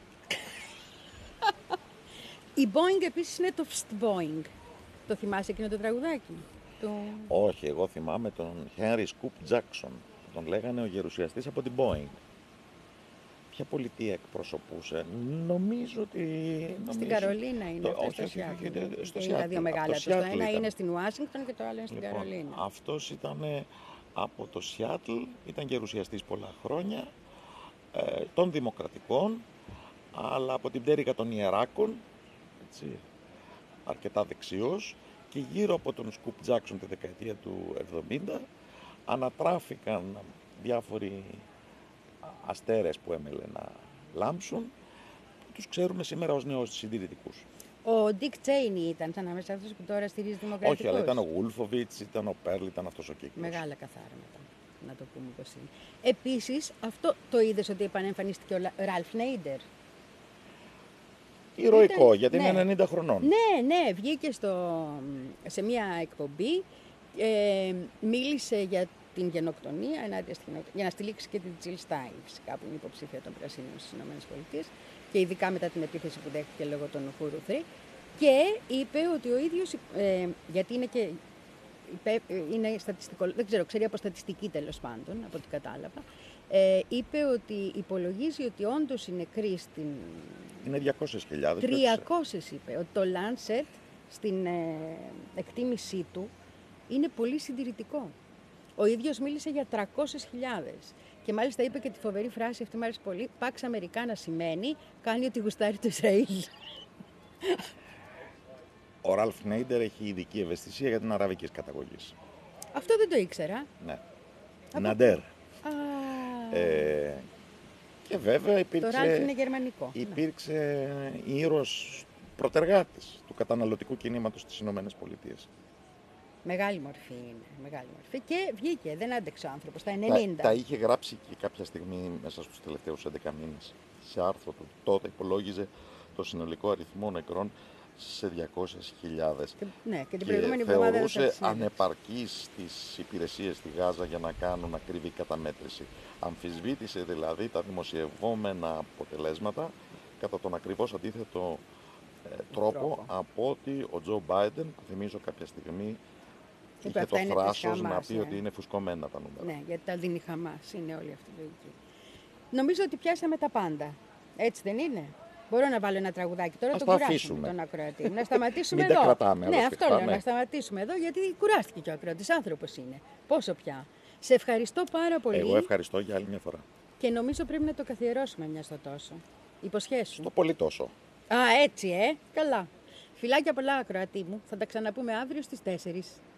A: Η Boeing επίσης είναι το Boeing. Το θυμάσαι εκείνο το τραγουδάκι? Το...
B: Όχι, εγώ θυμάμαι τον Henry Scoop Jackson. Τον λέγανε ο γερουσιαστής από την Boeing. Ποια πολιτεία εκπροσωπούσε? Νομίζω ότι... Νομίζω...
A: Στην Καρολίνα είναι,
B: το...
A: αυτό,
B: όχι,
A: στο Σιάτλ.
B: Στο
A: είναι τα δύο μεγάλα τους. Το ένα
B: ήταν.
A: είναι στην Ουάσιγκτον και το άλλο είναι στην
B: λοιπόν,
A: Καρολίνα.
B: Αυτός ήταν από το Σιάτλ, ήταν γερουσιαστής πολλά χρόνια, ε, των Δημοκρατικών, αλλά από την πτέρυγα των Ιεράκων, έτσι, αρκετά δεξιός, και γύρω από τον Σκουπ Τζάκσον τη δεκαετία του εβδομήντα ανατράφηκαν διάφοροι αστέρες που έμελε να λάμψουν, που τους ξέρουμε σήμερα ως νεοσυντηρητικούς.
A: Ο Ντίκ Τσέινι ήταν ανάμεσα αυτούς που τώρα στηρίζει δημοκρατικούς.
B: Όχι, αλλά ήταν ο Γούλφοβιτς, ήταν ο Πέρλ, ήταν αυτός ο κύκλος.
A: Μεγάλα καθάρματα, να το πούμε πως είναι. Επίσης, αυτό το είδες ότι επανεμφανίστηκε ο Ραλφ Νέιντερ.
B: Ηρωικό,
A: Ήταν,
B: γιατί
A: ναι.
B: είναι ενενήντα χρονών.
A: Ναι, ναι, βγήκε στο, σε μια εκπομπή, ε, μίλησε για την γενοκτονία, ενάντια στην γενοκτονία, για να στηλίξει και την Τζιλ Στάιν, φυσικά, που είναι υποψήφια των Πρασίνων στις ΗΠΑ, και ειδικά μετά την επίθεση που δέχτηκε λόγω των Χουρουθρή, και είπε ότι ο ίδιος, ε, γιατί είναι και είναι στατιστικό, δεν ξέρω, ξέρει από στατιστική τέλος πάντων, από ό,τι κατάλαβα, ε, είπε ότι υπολογίζει ότι όντως οι νεκροί στην...
B: Είναι διακόσιες χιλιάδες.
A: τριακόσιες είπε, ότι το Lancet στην ε, εκτίμησή του είναι πολύ συντηρητικό. Ο ίδιος μίλησε για τριακόσιες χιλιάδες. Και μάλιστα είπε και τη φοβερή φράση, αυτή μου άρεσε πολύ, Pax Americana σημαίνει, κάνει ότι γουστάρει το Ισραήλ.
B: Ο Ραλφ Νέιντερ έχει ειδική ευαισθησία για την αραβικής καταγωγής.
A: Αυτό δεν το ήξερα.
B: Ναι.
A: Από...
B: Ναντέρ.
A: Α...
B: Ε, και βέβαια υπήρξε...
A: Το Ραλφ είναι γερμανικό.
B: Υπήρξε ήρωας προτεργάτης του καταναλωτικού κινήματος στις Ηνωμένες Πολιτείες.
A: Μεγάλη μορφή είναι, μεγάλη μορφή. Και βγήκε, δεν άντεξε ο άνθρωπος, στα ενενήντα.
B: Τα, τα είχε γράψει και κάποια στιγμή μέσα στους τελευταίους έντεκα μήνες σε άρθρο του. Τότε υπολόγιζε το συνολικό αριθμό νεκρών σε διακόσιες χιλιάδες.
A: Και, ναι, και την
B: και
A: προηγούμενη εβδομάδα
B: θεωρούσε ανεπαρκείς τις υπηρεσίες στη Γάζα για να κάνουν ακριβή καταμέτρηση. Αμφισβήτησε δηλαδή τα δημοσιευόμενα αποτελέσματα κατά τον ακριβώς αντίθετο ε, τρόπο, τρόπο από ότι ο Τζο Μπάιντεν, που θυμίζω κάποια στιγμή, και είχε το θράσος να πει ναι. ότι είναι φουσκωμένα τα νούμερα.
A: Ναι, γιατί τα δίνει η Χαμάς, είναι όλη αυτή η λογική. Νομίζω ότι πιάσαμε τα πάντα. Έτσι δεν είναι? Μπορώ να βάλω ένα τραγουδάκι τώρα,
B: Ας
A: τον
B: τα
A: κουράσουμε
B: αφήσουμε.
A: τον ακροατή. Να σταματήσουμε
B: Μην
A: εδώ.
B: Τα κρατάμε,
A: ναι, αυτό
B: λέω,
A: λέω, να σταματήσουμε εδώ, γιατί κουράστηκε και ο ακροατής, άνθρωπος είναι. Πόσο πια. Σε ευχαριστώ πάρα πολύ.
B: Εγώ ευχαριστώ για άλλη μια φορά.
A: Και νομίζω πρέπει να το καθιερώσουμε μια στο τόσο. Υποσχέσου.
B: Στο πολύ τόσο.
A: Α, έτσι, ε. Καλά. Φιλάκια πολλά, ακροατή μου. Θα τα ξαναπούμε αύριο στις τέσσερις.